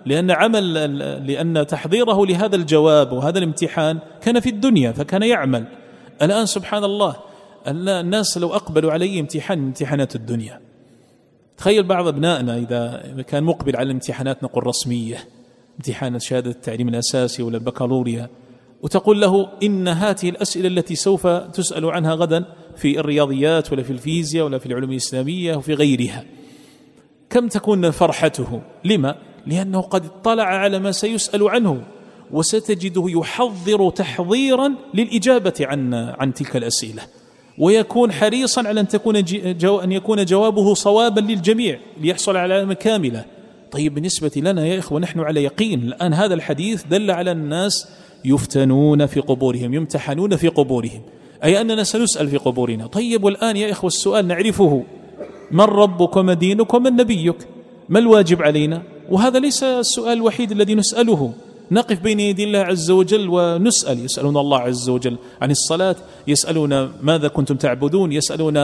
لأن تحضيره لهذا الجواب وهذا الامتحان كان في الدنيا، فكان يعمل. الآن سبحان الله الناس لو أقبلوا عليه امتحانات الدنيا، تخيل بعض أبنائنا إذا كان مقبل على الامتحانات نقول رسمية، امتحان شهادة التعليم الأساسي ولا البكالوريا، وتقول له: إن هذه الأسئلة التي سوف تسأل عنها غدا في الرياضيات ولا في الفيزياء ولا في العلوم الإسلامية وفي غيرها، كم تكون فرحته؟ لما؟ لأنه قد اطلع على ما سيسأل عنه، وستجده يحضر تحضيرا للإجابة عن تلك الأسئلة، ويكون حريصا على أن يكون جوابه صوابا للجميع ليحصل على علامة كاملة. طيب بالنسبة لنا يا إخوة نحن على يقين الآن هذا الحديث دل على الناس يفتنون في قبورهم، يمتحنون في قبورهم، أي أننا سنسأل في قبورنا. طيب والآن يا إخوة السؤال نعرفه: من ربك وما دينك ومن نبيك؟ ما الواجب علينا؟ وهذا ليس السؤال الوحيد الذي نسأله. نقف بين يدي الله عز وجل ونسأل، يسألون الله عز وجل عن الصلاة، يسألون ماذا كنتم تعبدون، يسألون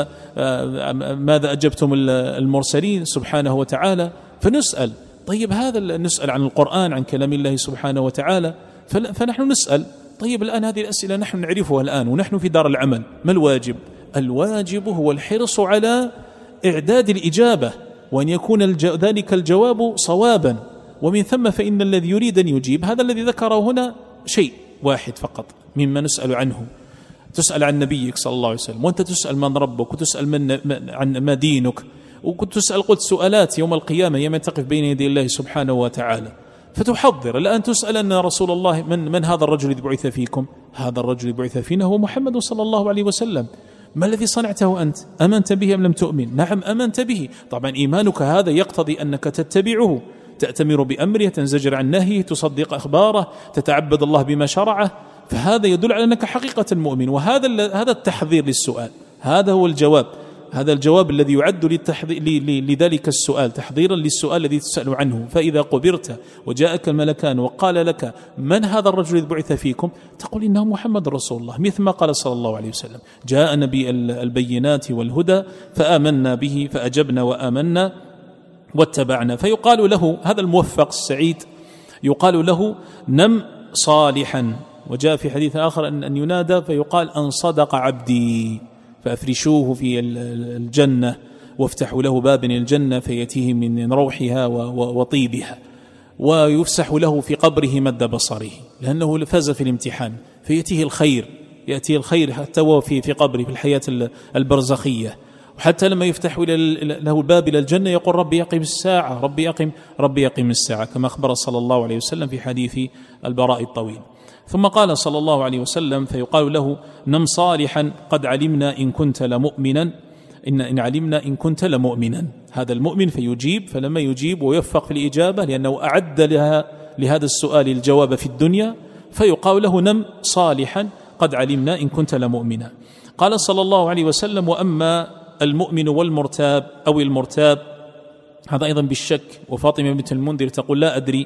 ماذا أجبتم المرسلين سبحانه وتعالى، فنسأل. طيب هذا نسأل عن القرآن، عن كلام الله سبحانه وتعالى، فنحن نسأل. طيب الآن هذه الأسئلة نحن نعرفها الآن ونحن في دار العمل. ما الواجب؟ الواجب هو الحرص على إعداد الإجابة، وأن يكون ذلك الجواب صوابا. ومن ثم فإن الذي يريد أن يجيب هذا الذي ذكره هنا شيء واحد فقط مما نسأل عنه. تسأل عن نبيك صلى الله عليه وسلم، وأنت تسأل من ربك، وتسأل عن ما دينك، وكنت تسأل قلت سؤالات يوم القيامة يوم تقف بين يدي الله سبحانه وتعالى، فتحضر. الآن تسأل أن رسول الله من هذا الرجل الذي بعث فيكم؟ هذا الرجل الذي بعث فينا هو محمد صلى الله عليه وسلم. ما الذي صنعته أنت؟ أمنت به أم لم تؤمن؟ نعم أمنت به. طبعا إيمانك هذا يقتضي أنك تتبعه، تأتمر بأمره، تنزجر عن نهيه، تصدق أخباره، تتعبد الله بما شرعه، فهذا يدل على أنك حقيقة مؤمن. وهذا التحضير للسؤال، هذا هو الجواب، هذا الجواب الذي يعد لذلك السؤال، تحضيرا للسؤال الذي تسأل عنه. فإذا قبرت وجاءك الملكان وقال لك من هذا الرجل الذي بعث فيكم؟ تقول إنه محمد رسول الله، مثل ما قال صلى الله عليه وسلم: جاء نبي البينات والهدى فآمنا به فأجبنا وآمنا واتبعنا. فيقال له هذا الموفق السعيد يقال له: نم صالحا. وجاء في حديث آخر أن ينادى فيقال: أن صدق عبدي، فأفرشوه في الجنة وافتحوا له باب الجنة فيأتيه من روحها وطيبها، ويفسح له في قبره مد بصره لأنه فاز في الامتحان، فيأتيه الخير، يأتيه الخير حتى وهو في قبره في الحياة البرزخية. وحتى لما يفتح له الباب إلى الجنة يقول: ربي يقم الساعة، ربي يقم الساعة، كما أخبر صلى الله عليه وسلم في حديث البراء الطويل. ثم قال صلى الله عليه وسلم: فيقال له: نم صالحا قد علمنا إن كنت لمؤمنا، إن علمنا إن كنت لمؤمنا. هذا المؤمن فيجيب، فلما يجيب ويوفق في الإجابة لأنه أعد لهذا السؤال الجواب في الدنيا، فيقال له: نم صالحا قد علمنا إن كنت لمؤمنا. قال صلى الله عليه وسلم: وأما المؤمن والمرتاب أو المرتاب، هذا أيضا بالشك. وفاطمة بنت المنذر تقول: لا أدري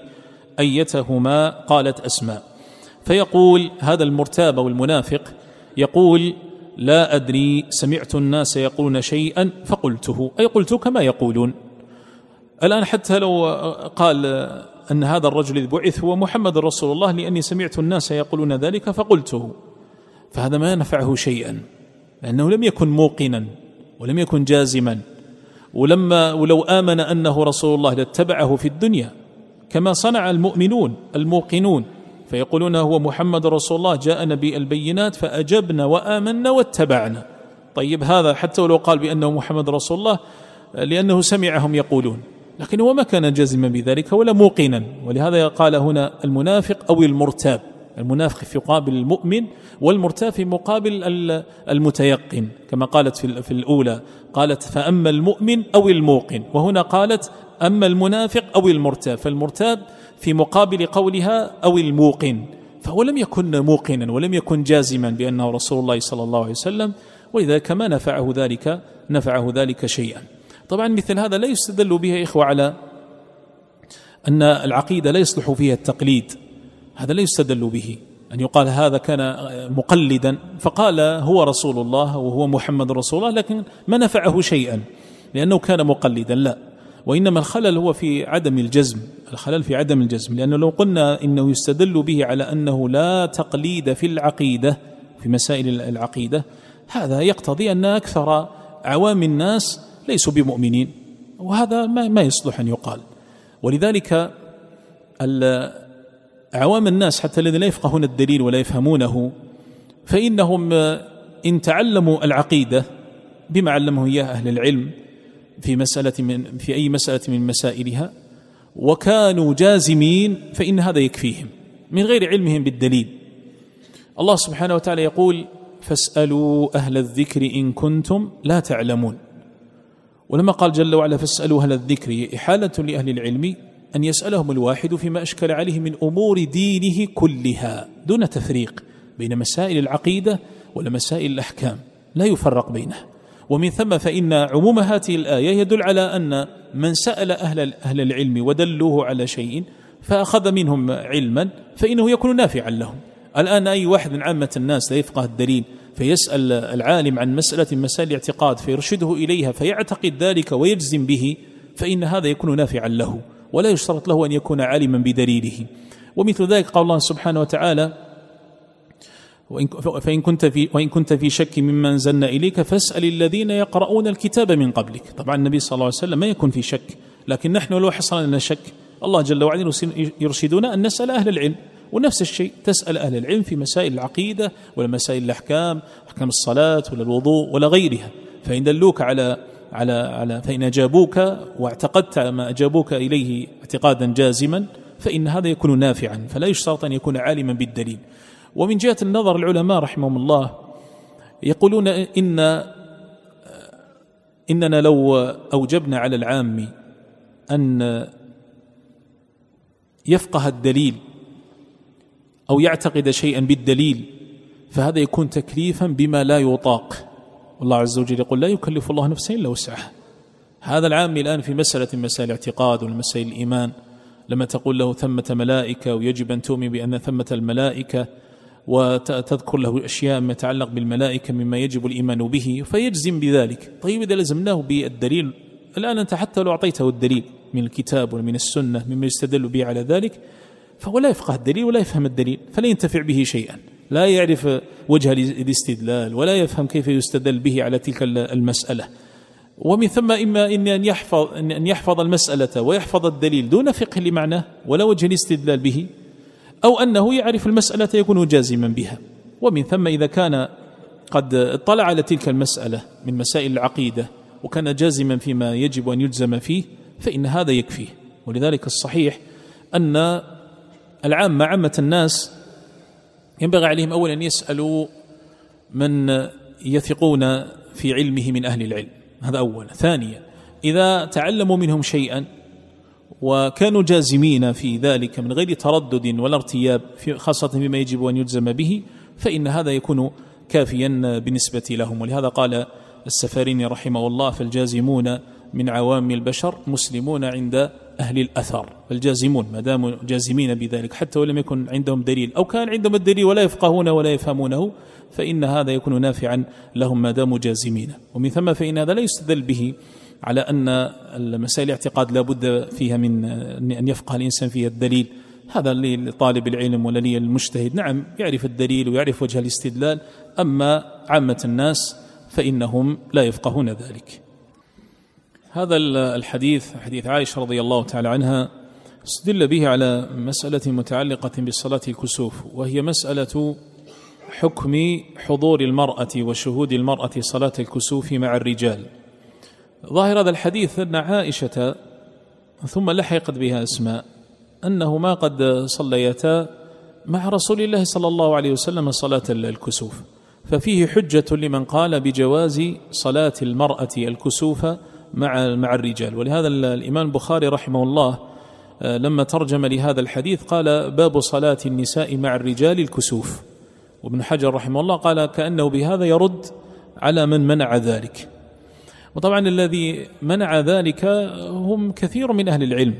أيتهما قالت أسماء. فيقول هذا المرتاب أو المنافق يقول: لا أدري، سمعت الناس يقولون شيئا فقلته، أي قلت كما يقولون. الآن حتى لو قال أن هذا الرجل الذي بعث هو محمد رسول الله لأني سمعت الناس يقولون ذلك فقلته، فهذا ما نفعه شيئا، لأنه لم يكن موقنا ولم يكن جازما. ولو آمن أنه رسول الله لاتبعه في الدنيا كما صنع المؤمنون الموقنون، فيقولون هو محمد رسول الله جاءنا بالبينات فأجبنا وآمنا واتبعنا. طيب هذا حتى ولو قال بأنه محمد رسول الله لأنه سمعهم يقولون، لكن هو ما كان جازما بذلك ولا موقنا. ولهذا قال هنا المنافق أو المرتاب، المنافق في مقابل المؤمن، والمرتاب في مقابل المتيقن، كما قالت في الأولى قالت: فأما المؤمن أو الموقن، وهنا قالت: أما المنافق أو المرتاب، فالمرتاب في مقابل قولها أو الموقن، فهو لم يكن موقنا ولم يكن جازما بأنه رسول الله صلى الله عليه وسلم، ولذلك ما نفعه ذلك شيئا. طبعا مثل هذا لا يستدل به إخوة على أن العقيدة لا يصلح فيها التقليد، هذا لا يستدل به أن يقال هذا كان مقلدا فقال هو رسول الله وهو محمد رسول الله لكن ما نفعه شيئا لأنه كان مقلدا، لا. وإنما الخلل هو في عدم الجزم، الخلل في عدم الجزم، لأنه لو قلنا إنه يستدل به على أنه لا تقليد في العقيدة في مسائل العقيدة، هذا يقتضي أن أكثر عوام الناس ليسوا بمؤمنين، وهذا ما يصلح أن يقال. ولذلك عوام الناس حتى الذين لا يفقهون الدليل ولا يفهمونه، فإنهم إن تعلموا العقيدة بما علمه إياه أهل العلم في أي مسألة من مسائلها وكانوا جازمين، فإن هذا يكفيهم من غير علمهم بالدليل. الله سبحانه وتعالى يقول فاسألوا أهل الذكر إن كنتم لا تعلمون. ولما قال جل وعلا فاسألوا أهل الذكر إحالة لأهل العلم أن يسألهم الواحد فيما أشكل عليه من أمور دينه كلها دون تفريق بين مسائل العقيدة ولا مسائل الأحكام، لا يفرق بينها. ومن ثم فإن عموم هذه الآية يدل على أن من سأل أهل العلم ودلوه على شيء فأخذ منهم علما فإنه يكون نافعا لهم. الآن أي واحد من عامة الناس لا يفقه الدليل فيسأل العالم عن مسألة من مسائل الاعتقاد فيرشده إليها فيعتقد ذلك ويجزم به، فإن هذا يكون نافعا له ولا يشترط له أن يكون عالما بدليله. ومثل ذلك قال الله سبحانه وتعالى وإن كنت في شك مما أنزلنا إليك فاسأل الذين يقرؤون الكتاب من قبلك. طبعا النبي صلى الله عليه وسلم ما يكون في شك، لكن نحن لو حصل لنا شك الله جل وعلا يرشدنا أن نسأل أهل العلم. ونفس الشيء تسأل أهل العلم في مسائل العقيدة ولا مسائل الأحكام، أحكام الصلاة ولا الوضوء ولا غيرها، فإن دلوك فإن أجابوك واعتقدت ما أجابوك إليه اعتقادا جازما فإن هذا يكون نافعا، فلا يشترط أن يكون عالما بالدليل. ومن جهة النظر العلماء رحمهم الله يقولون إننا لو أوجبنا على العام أن يفقه الدليل أو يعتقد شيئا بالدليل فهذا يكون تكليفا بما لا يطاق، والله عز وجل يقول لا يكلف الله نفسا إلا وسعها. هذا العام الآن في مسائل الاعتقاد والمسائل الإيمان لما تقول له ثمة ملائكة ويجب أن تؤمن بأن ثمة الملائكة وتذكر له أشياء ما يتعلق بالملائكة مما يجب الإيمان به فيجزم بذلك. طيب إذا لزمناه بالدليل، الآن أنت حتى لو أعطيته الدليل من الكتاب ومن السنة مما يستدل به على ذلك فهو لا يفقه الدليل ولا يفهم الدليل فلا ينتفع به شيئا، لا يعرف وجه الاستدلال ولا يفهم كيف يستدل به على تلك المسألة. ومن ثم إما أن يحفظ المسألة ويحفظ الدليل دون فقه لمعناه ولا وجه الاستدلال به، أو أنه يعرف المسألة يكون جازما بها. ومن ثم إذا كان قد اطلع على تلك المسألة من مسائل العقيدة وكان جازما فيما يجب أن يجزم فيه فإن هذا يكفيه. ولذلك الصحيح أن عامة الناس ينبغي عليهم أولا أن يسألوا من يثقون في علمه من أهل العلم، هذا أولا. ثانيا إذا تعلموا منهم شيئا وكانوا جازمين في ذلك من غير تردد ولا ارتياب خاصة فيما يجب أن يجزم به فإن هذا يكون كافيا بالنسبة لهم. ولهذا قال السفاريني رحمه الله فالجازمون من عوام البشر مسلمون عند أهل الأثر. فالجازمون ما داموا جازمين بذلك حتى ولم يكن عندهم دليل أو كان عندهم الدليل ولا يفقهون ولا يفهمونه فإن هذا يكون نافعا لهم ما داموا جازمين. ومن ثم فإن هذا لا يستدل به على أن المسائل الاعتقاد لا بد فيها من أن يفقه الإنسان فيها الدليل، هذا لطالب العلم ولا للمجتهد، نعم يعرف الدليل ويعرف وجه الاستدلال، أما عامة الناس فإنهم لا يفقهون ذلك. هذا الحديث حديث عائشة رضي الله تعالى عنها استدل به على مسألة متعلقة بصلاة الكسوف، وهي مسألة حكم حضور المرأة وشهود المرأة صلاة الكسوف مع الرجال. ظاهر هذا الحديث أن عائشة ثم لحقت بها أسماء أنهما قد صليتا مع رسول الله صلى الله عليه وسلم صلاة الكسوف، ففيه حجة لمن قال بجواز صلاة المرأة الكسوف مع الرجال. ولهذا الإمام البخاري رحمه الله لما ترجم لهذا الحديث قال باب صلاة النساء مع الرجال الكسوف، وابن حجر رحمه الله قال كأنه بهذا يرد على من منع ذلك. وطبعا الذي منع ذلك هم كثير من أهل العلم.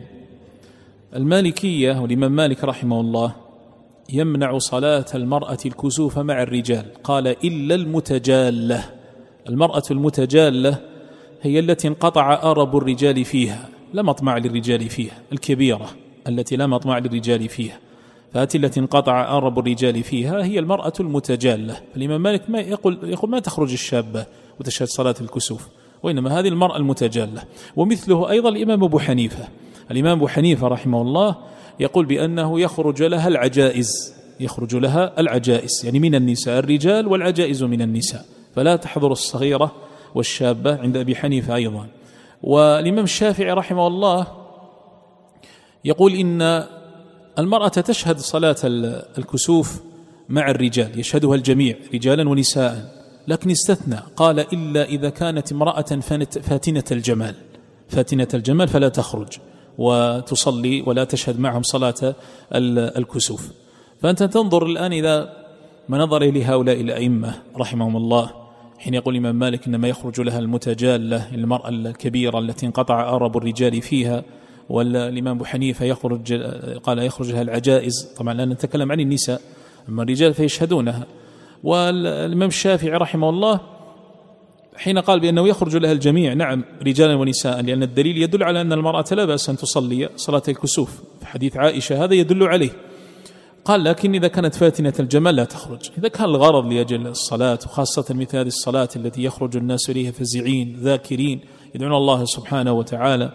المالكية والإمام مالك رحمه الله يمنع صلاة المرأة الكسوف مع الرجال، قال إلا المتجالة. المرأة المتجالة هي التي انقطع أرب الرجال فيها، لا مطمع للرجال فيها، الكبيرة التي لا مطمع للرجال فيها، فهذه التي انقطع أرب الرجال فيها هي المرأة المتجالة. فالإمام مالك ما يقول ما تخرج الشابة وتشهد صلاة الكسوف، وإنما هذه المرأة المتجالة. ومثله أيضا الإمام أبو حنيفة. الإمام أبو حنيفة رحمه الله يقول بأنه يخرج لها العجائز، يعني من النساء، الرجال والعجائز من النساء، فلا تحضر الصغيرة والشابة عند أبي حنيفة أيضا. والإمام الشافعي رحمه الله يقول إن المرأة تشهد صلاة الكسوف مع الرجال يشهدها الجميع رجالا ونساء، لكن استثنى قال إلا إذا كانت امرأة فاتنة الجمال، فاتنة الجمال فلا تخرج وتصلي ولا تشهد معهم صلاة الكسوف. فأنت تنظر الآن إذا ما نظر إلى هؤلاء الأئمة رحمهم الله حين يقول الإمام مالك إنما يخرج لها المتجالة، المرأة الكبيرة التي انقطع أرب الرجال فيها، والإمام أبو حنيفة قال يخرج لها العجائز. طبعا لا نتكلم عن النساء، أما الرجال فيشهدونها. والإمام الشافعي رحمه الله حين قال بأنه يخرج لها الجميع، نعم رجالا ونساء، لأن الدليل يدل على أن المرأة لا بأس أن تصلي صلاة الكسوف، في حديث عائشة هذا يدل عليه. قال لكن إذا كانت فاتنة الجمال لا تخرج. إذا كان الغرض لأجل الصلاة، وخاصة مثل هذه الصلاة التي يخرج الناس إليها فزعين ذاكرين يدعون الله سبحانه وتعالى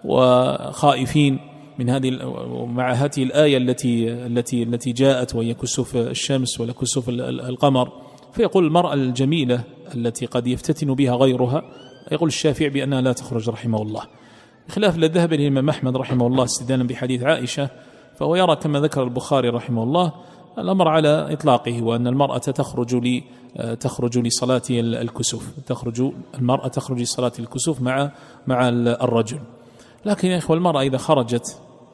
وخائفين من هذه، ومع هذه الآية التي جاءت وهي كسوف الشمس ولا كسوف القمر، فيقول المرأة الجميلة التي قد يفتتن بها غيرها، يقول الشافعي بأنها لا تخرج رحمه الله، خلاف الذي ذهب إليه الإمام أحمد رحمه الله استدلالا بحديث عائشة. فهو يرى كما ذكر البخاري رحمه الله الأمر على إطلاقه، وأن المرأة تخرج لصلاة الكسوف، المرأة تخرج لصلاة الكسوف مع الرجل. لكن يا إخوة المرأة إذا خرجت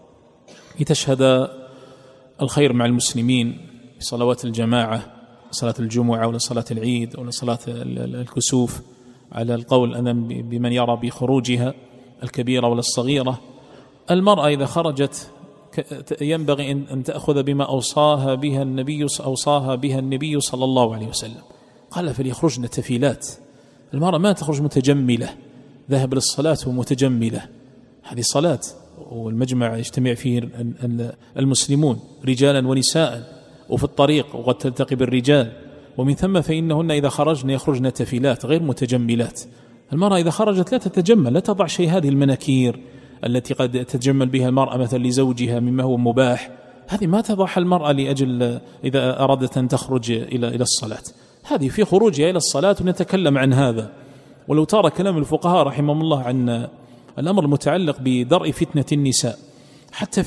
لتشهد الخير مع المسلمين في صلوات الجماعة، صلاة الجمعة ولا صلاة العيد ولا صلاة الكسوف، على القول أنا بمن يرى بخروجها الكبيرة ولا الصغيرة، المرأة إذا خرجت ينبغي أن تأخذ بما أوصاها بها النبي صلى الله عليه وسلم. قال فليخرجن تفيلات. المرأة ما تخرج متجملة، ذهب للصلاة ومتجملة، هذه صلاة والمجمع يجتمع فيه المسلمون رجالا ونساء، وفي الطريق وقد تلتقي بالرجال، ومن ثم فإنهن إذا خرجن يخرجن تفيلات غير متجملات. المرأة إذا خرجت لا تتجمل، لا تضع شيء، هذه المناكير التي قد تتجمل بها المرأة مثلا لزوجها مما هو مباح، هذه ما تضعها المرأة لأجل إذا أرادت أن تخرج إلى الصلاة، هذه في خروجها إلى الصلاة ونتكلم عن هذا. ولو ترى كلام الفقهاء رحمهم الله عن الأمر المتعلق بدرء فتنة النساء حتى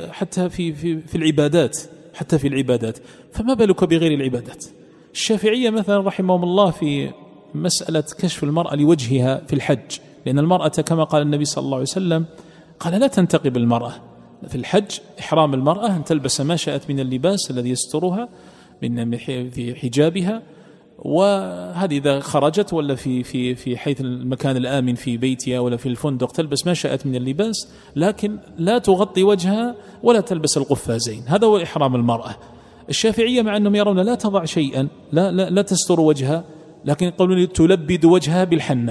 في العبادات، فما بالك بغير العبادات. الشافعية مثلا رحمهم الله في مسألة كشف المرأة لوجهها في الحج، لأن المرأة كما قال النبي صلى الله عليه وسلم قال لا تنتقب المرأة في الحج، إحرام المرأة أن تلبس ما شاءت من اللباس الذي يسترها في حجابها، وهذه إذا خرجت ولا في حيث المكان الآمن في بيتها ولا في الفندق تلبس ما شاءت من اللباس، لكن لا تغطي وجهها ولا تلبس القفازين، هذا هو إحرام المرأة. الشافعية مع أنهم يرون لا تضع شيئا، لا تستر وجهها، لكن يقولون تلبد وجهها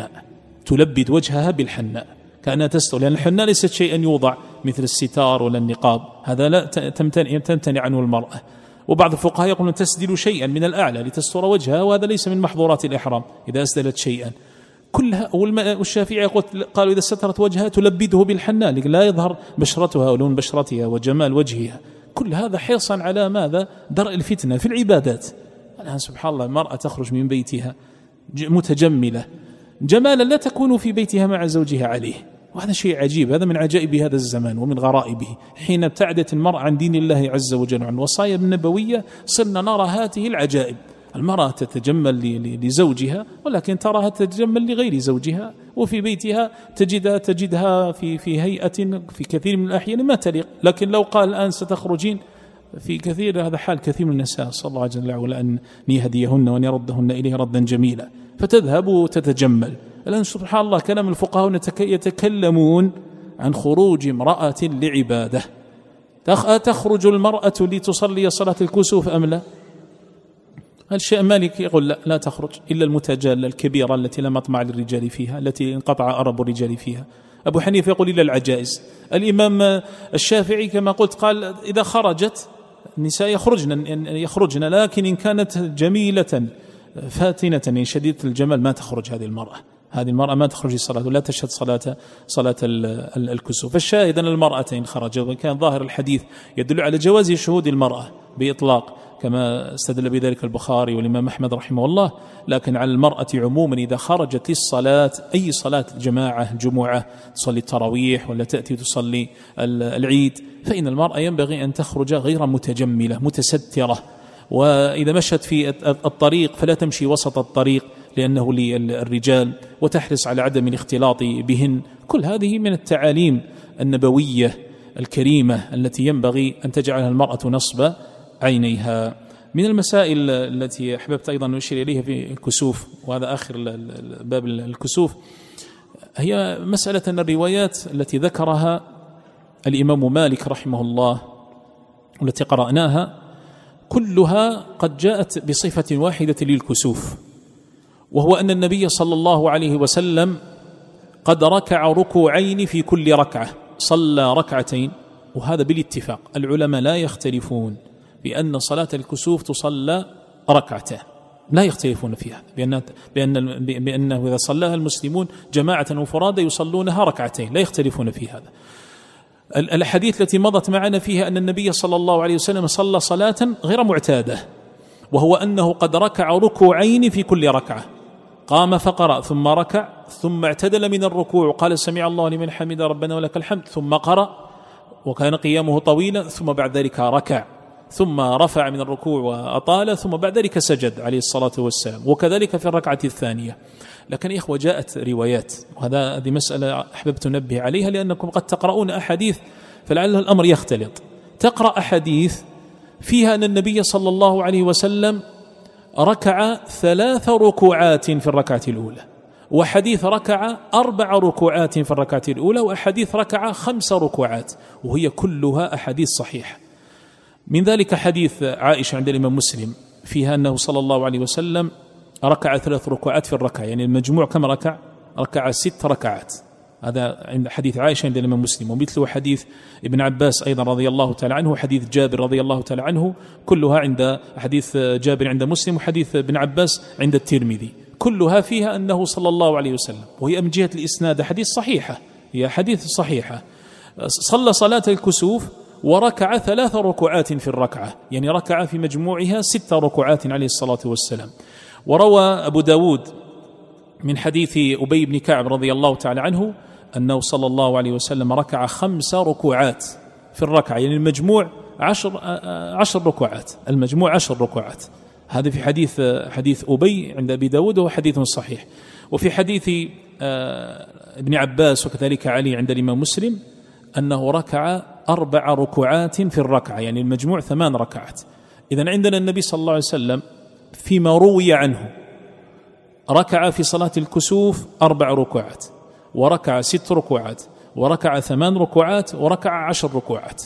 بالحناء كأنها تستر، لأن الحناء ليست شيئا يوضع مثل الستار ولا النقاب، هذا لا تمتنع عنه المرأة. وبعض الفقهاء يقولون تسدل شيئا من الأعلى لتستر وجهها، وهذا ليس من محظورات الإحرام إذا أسدلت شيئا كلها. والشافعي قالوا إذا سترت وجهها تلبده بالحناء لا يظهر بشرتها ولون بشرتها وجمال وجهها، كل هذا حرصا على ماذا؟ درء الفتنة في العبادات. الآن سبحان الله المرأة تخرج من بيتها متجملة جمالا لا تكون في بيتها مع زوجها عليه، وهذا شيء عجيب، هذا من عجائب هذا الزمان ومن غرائبه. حين ابتعدت المرأة عن دين الله عز وجل وعن وصايا النبوية صرنا نرى هذه العجائب، المرأة تتجمل لزوجها ولكن تراها تتجمل لغير زوجها، وفي بيتها تجدها في هيئة في كثير من الأحيان ما تليق. لكن لو قال الآن ستخرجين في كثير، هذا حال كثير من النساء، صلى الله جل وعلا أن يهديهن وأن يردهن إليه ردا جميلا، فتذهب وتتجمل. الآن سبحان الله كلام الفقهاء يتكلمون عن خروج امرأة لعبادة. تخرج المرأة لتصلي صلاة الكسوف أم لا؟ الشيء مالك يقول لا تخرج إلا المتجالة الكبيرة التي لا مطمع للرجال فيها، التي انقطع أرب الرجال فيها. أبو حنيفة يقول إلا العجائز. الإمام الشافعي كما قلت قال إذا خرجت النساء يخرجن لكن إن كانت جميلة فاتنة شديدة الجمال ما تخرج هذه المرأة ما تخرج الصلاة ولا تشهد صلاة الكسوف. فالشاهد أن المرأة إن خرجت، وكان ظاهر الحديث يدل على جواز شهود المرأة بإطلاق كما استدل بذلك البخاري والإمام أحمد رحمه الله، لكن على المرأة عموما إذا خرجت للصلاة أي صلاة جمعة تصلي التراويح ولا تأتي تصلي العيد، فإن المرأة ينبغي أن تخرج غير متجملة متسترة، وإذا مشت في الطريق فلا تمشي وسط الطريق لأنه للرجال، وتحرص على عدم الاختلاط بهن. كل هذه من التعاليم النبوية الكريمة التي ينبغي أن تجعلها المرأة نصب عينيها. من المسائل التي أحببت أيضا نشير إليها في الكسوف، وهذا آخر باب الكسوف، هي مسألة أن الروايات التي ذكرها الإمام مالك رحمه الله والتي قرأناها كلها قد جاءت بصفة واحدة للكسوف، وهو أن النبي صلى الله عليه وسلم قد ركع ركوعين في كل ركعة، صلى ركعتين، وهذا بالاتفاق العلماء لا يختلفون بأن صلاة الكسوف تصلى ركعتين، لا يختلفون فيها، بأنه إذا صلاها المسلمون جماعة وفرادى يصلونها ركعتين، لا يختلفون في هذا. الحديث التي مضت معنا فيها أن النبي صلى الله عليه وسلم صلى صلاة غير معتادة، وهو أنه قد ركع ركوعين في كل ركعة، قام فقرأ ثم ركع ثم اعتدل من الركوع قال سمع الله لمن حمد ربنا ولك الحمد، ثم قرأ وكان قيامه طويلا، ثم بعد ذلك ركع، ثم رفع من الركوع وأطال، ثم بعد ذلك سجد عليه الصلاة والسلام، وكذلك في الركعة الثانية. لكن إخوة جاءت روايات، وهذه مسألة أحببت أنبه عليها لأنكم قد تقرؤون أحاديث فلعل الأمر يختلط. تقرأ أحاديث فيها أن النبي صلى الله عليه وسلم ركع 3 ركوعات في الركعة الأولى، وحديث ركع 4 ركوعات في الركعة الأولى، وحديث ركع 5 ركوعات، وهي كلها أحاديث صحيحة. من ذلك حديث عائشة عند الإمام مسلم فيها أنه صلى الله عليه وسلم ركع 3 ركوعات في الركعة، يعني المجموع كم ركع؟ ركع 6 ركعات، هذا عند حديث عائشة عند الإمام مسلم. ومثله حديث ابن عباس أيضا رضي الله تعالى عنه، وحديث جابر رضي الله تعالى عنه، كلها عند حديث جابر عند مسلم، وحديث ابن عباس عند الترمذي، كلها فيها أنه صلى الله عليه وسلم، وهي من جهة الإسناد حديث صحيحة، هي حديث صحيحة، صلى صلاة الكسوف وركع 3 ركوعات في الركعة، يعني ركع في مجموعها 6 ركوعات عليه الصلاة والسلام. وروى أبو داود من حديث أبي بن كعب رضي الله تعالى عنه أنه صلى الله عليه وسلم ركع 5 ركوعات في الركعة، يعني المجموع 10 ركوعات، المجموع 10 ركوعات. هذا في حديث أبي عند أبي داود، وهو حديث صحيح. وفي حديث ابن عباس وكذلك علي عند الإمام مسلم أنه ركع 4 ركوعات في الركعة، يعني المجموع 8 ركعات. إذن عندنا النبي صلى الله عليه وسلم فيما روي عنه ركع في صلاة الكسوف 4 ركوعات، وركع 6 ركوعات، وركع 8 ركوعات، وركع 10 ركوعات.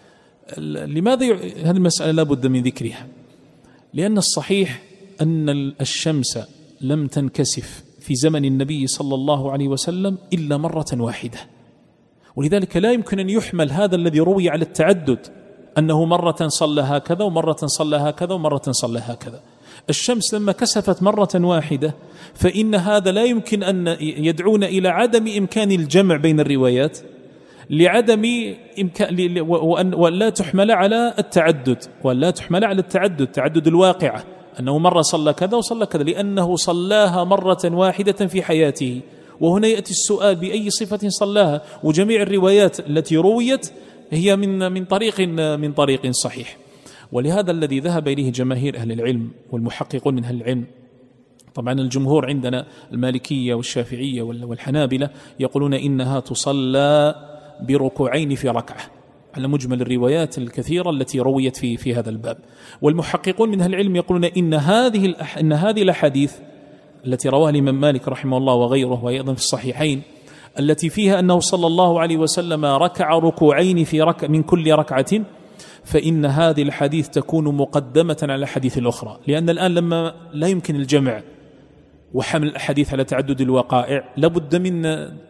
لماذا هذه المسألة لا بد من ذكرها؟ لأن الصحيح أن الشمس لم تنكسف في زمن النبي صلى الله عليه وسلم إلا مرة واحدة، ولذلك لا يمكن أن يحمل هذا الذي روي على التعدد، أنه مرة صلى هكذا ومرة صلى هكذا ومرة صلى هكذا. الشمس لما كسفت مرة واحدة فإن هذا لا يمكن أن يدعون إلى عدم إمكان الجمع بين الروايات، لعدم إمكان ولا تحمل على التعدد، ولا تحمل على تعدد الواقعة، أنه مرة صلى كذا وصلى كذا، لأنه صلاها مرة واحدة في حياته. وهنا يأتي السؤال بأي صفة صلاها، وجميع الروايات التي رويت هي من طريق صحيح. ولهذا الذي ذهب إليه جماهير أهل العلم والمحققون من أهل العلم، طبعا الجمهور عندنا المالكية والشافعية والحنابلة يقولون إنها تصلى بركوعين في ركعة على مجمل الروايات الكثيرة التي رويت في هذا الباب. والمحققون من أهل العلم يقولون إن هذه الأحاديث التي رواها الإمام مالك رحمه الله وغيره، وأيضا في الصحيحين، التي فيها أنه صلى الله عليه وسلم ركع ركوعين من كل ركعة، فإن هذه الحديث تكون مقدمة على الحديث الأخرى، لأن الآن لما لا يمكن الجمع وحمل الحديث على تعدد الوقائع لابد من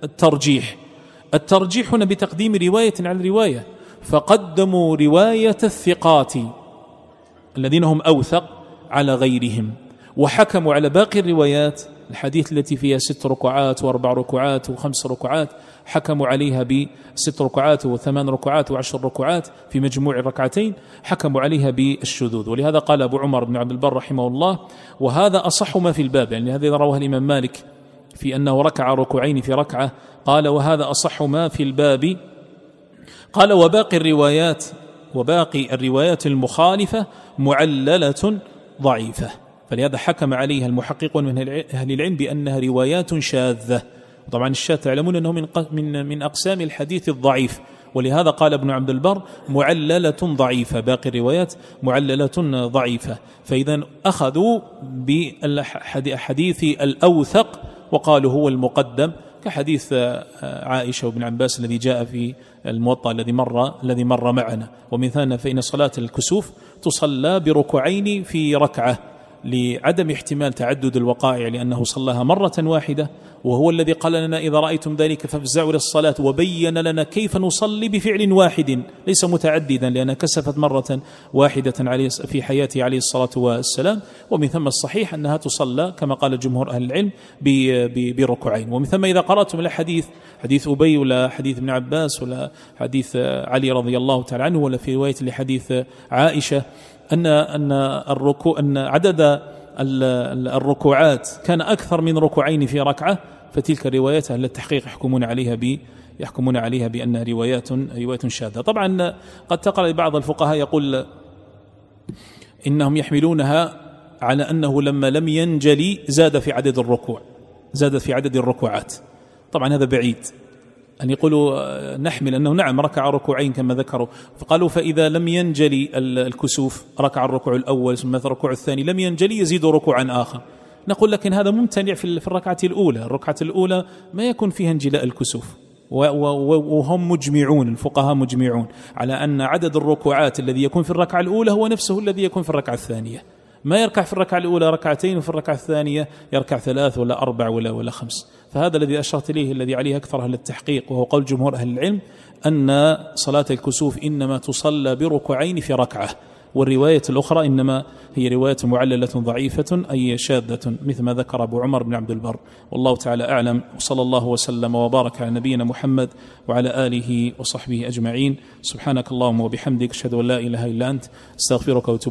الترجيح هنا بتقديم رواية على رواية، فقدموا رواية الثقات الذين هم أوثق على غيرهم، وحكموا على باقي الروايات الحديث التي فيها 6 ركوعات و4 ركوعات و5 ركوعات، حكموا عليها ب6 ركوعات و8 ركوعات و10 ركوعات في مجموع الركعتين، حكموا عليها بالشذوذ. ولهذا قال أبو عمر بن عبد البر رحمه الله: وهذا أصح ما في الباب، يعني هذا رواه الإمام مالك في أنه ركع ركوعين في ركعة، قال: وهذا أصح ما في الباب. قال: وباقي الروايات وباقي الروايات المخالفة معللة ضعيفة، فلهذا حكم عليها المحققون من أهل العلم بأنها روايات شاذة. طبعا الشاذ تعلمون أنه من أقسام الحديث الضعيف، ولهذا قال ابن عبد البر معللة ضعيفة، باقي الروايات معللة ضعيفة. فإذا أخذوا بالحديث الأوثق وقالوا هو المقدم، كحديث عائشة وابن عباس الذي جاء في الموطأ الذي مر معنا. ومن ثانية فإن صلاة الكسوف تصلى بركوعين في ركعة لعدم احتمال تعدد الوقائع، لأنه صلاها مرة واحدة، وهو الذي قال لنا إذا رأيتم ذلك فافزعوا للصلاة، وبين لنا كيف نصلي بفعل واحد ليس متعددا، لأنها كسفت مرة واحدة في حياته عليه الصلاة والسلام. ومن ثم الصحيح أنها تصلى كما قال جمهور أهل العلم بركوعين. ومن ثم إذا قرأتم الحديث، حديث أبي ولا حديث ابن عباس ولا حديث علي رضي الله تعالى عنه، ولا في رواية لحديث عائشة أن عدد الركوعات كان أكثر من ركوعين في ركعة، فتلك الروايات أهل التحقيق يحكمون عليها بأنها روايات شاذة. طبعا قد تقرأ بعض الفقهاء يقول إنهم يحملونها على أنه لما لم ينجلي زاد في عدد الركوعات. طبعا هذا بعيد أن يقولوا نحمل أنه نعم ركع ركوعين كما ذكروا، فقالوا فإذا لم ينجلي الكسوف ركع الركوع الأول ثم الركوع الثاني لم ينجلي يزيد ركوعا آخر. نقول لكن هذا ممتنع في الركعة الأولى ما يكون فيها انجلاء الكسوف، وهم الفقهاء مجمعون على أن عدد الركوعات الذي يكون في الركعة الأولى هو نفسه الذي يكون في الركعة الثانية، ما يركع في الركعة الأولى ركعتين وفي الركعة الثانية يركع 3 ولا 4 ولا 5. فهذا الذي أشرت إليه الذي عليه أكثر أهل التحقيق، وهو قول جمهور أهل العلم، أن صلاة الكسوف إنما تصلى بركوعين في ركعة، والرواية الأخرى إنما هي رواية معللة ضعيفة أي شاذة، مثل ما ذكر أبو عمر بن عبد البر. والله تعالى أعلم، وصلى الله وسلم وبارك على نبينا محمد وعلى آله وصحبه أجمعين. سبحانك اللهم وبحمدك، أشهد أن لا إله إلا أنت، استغفرك وأتوب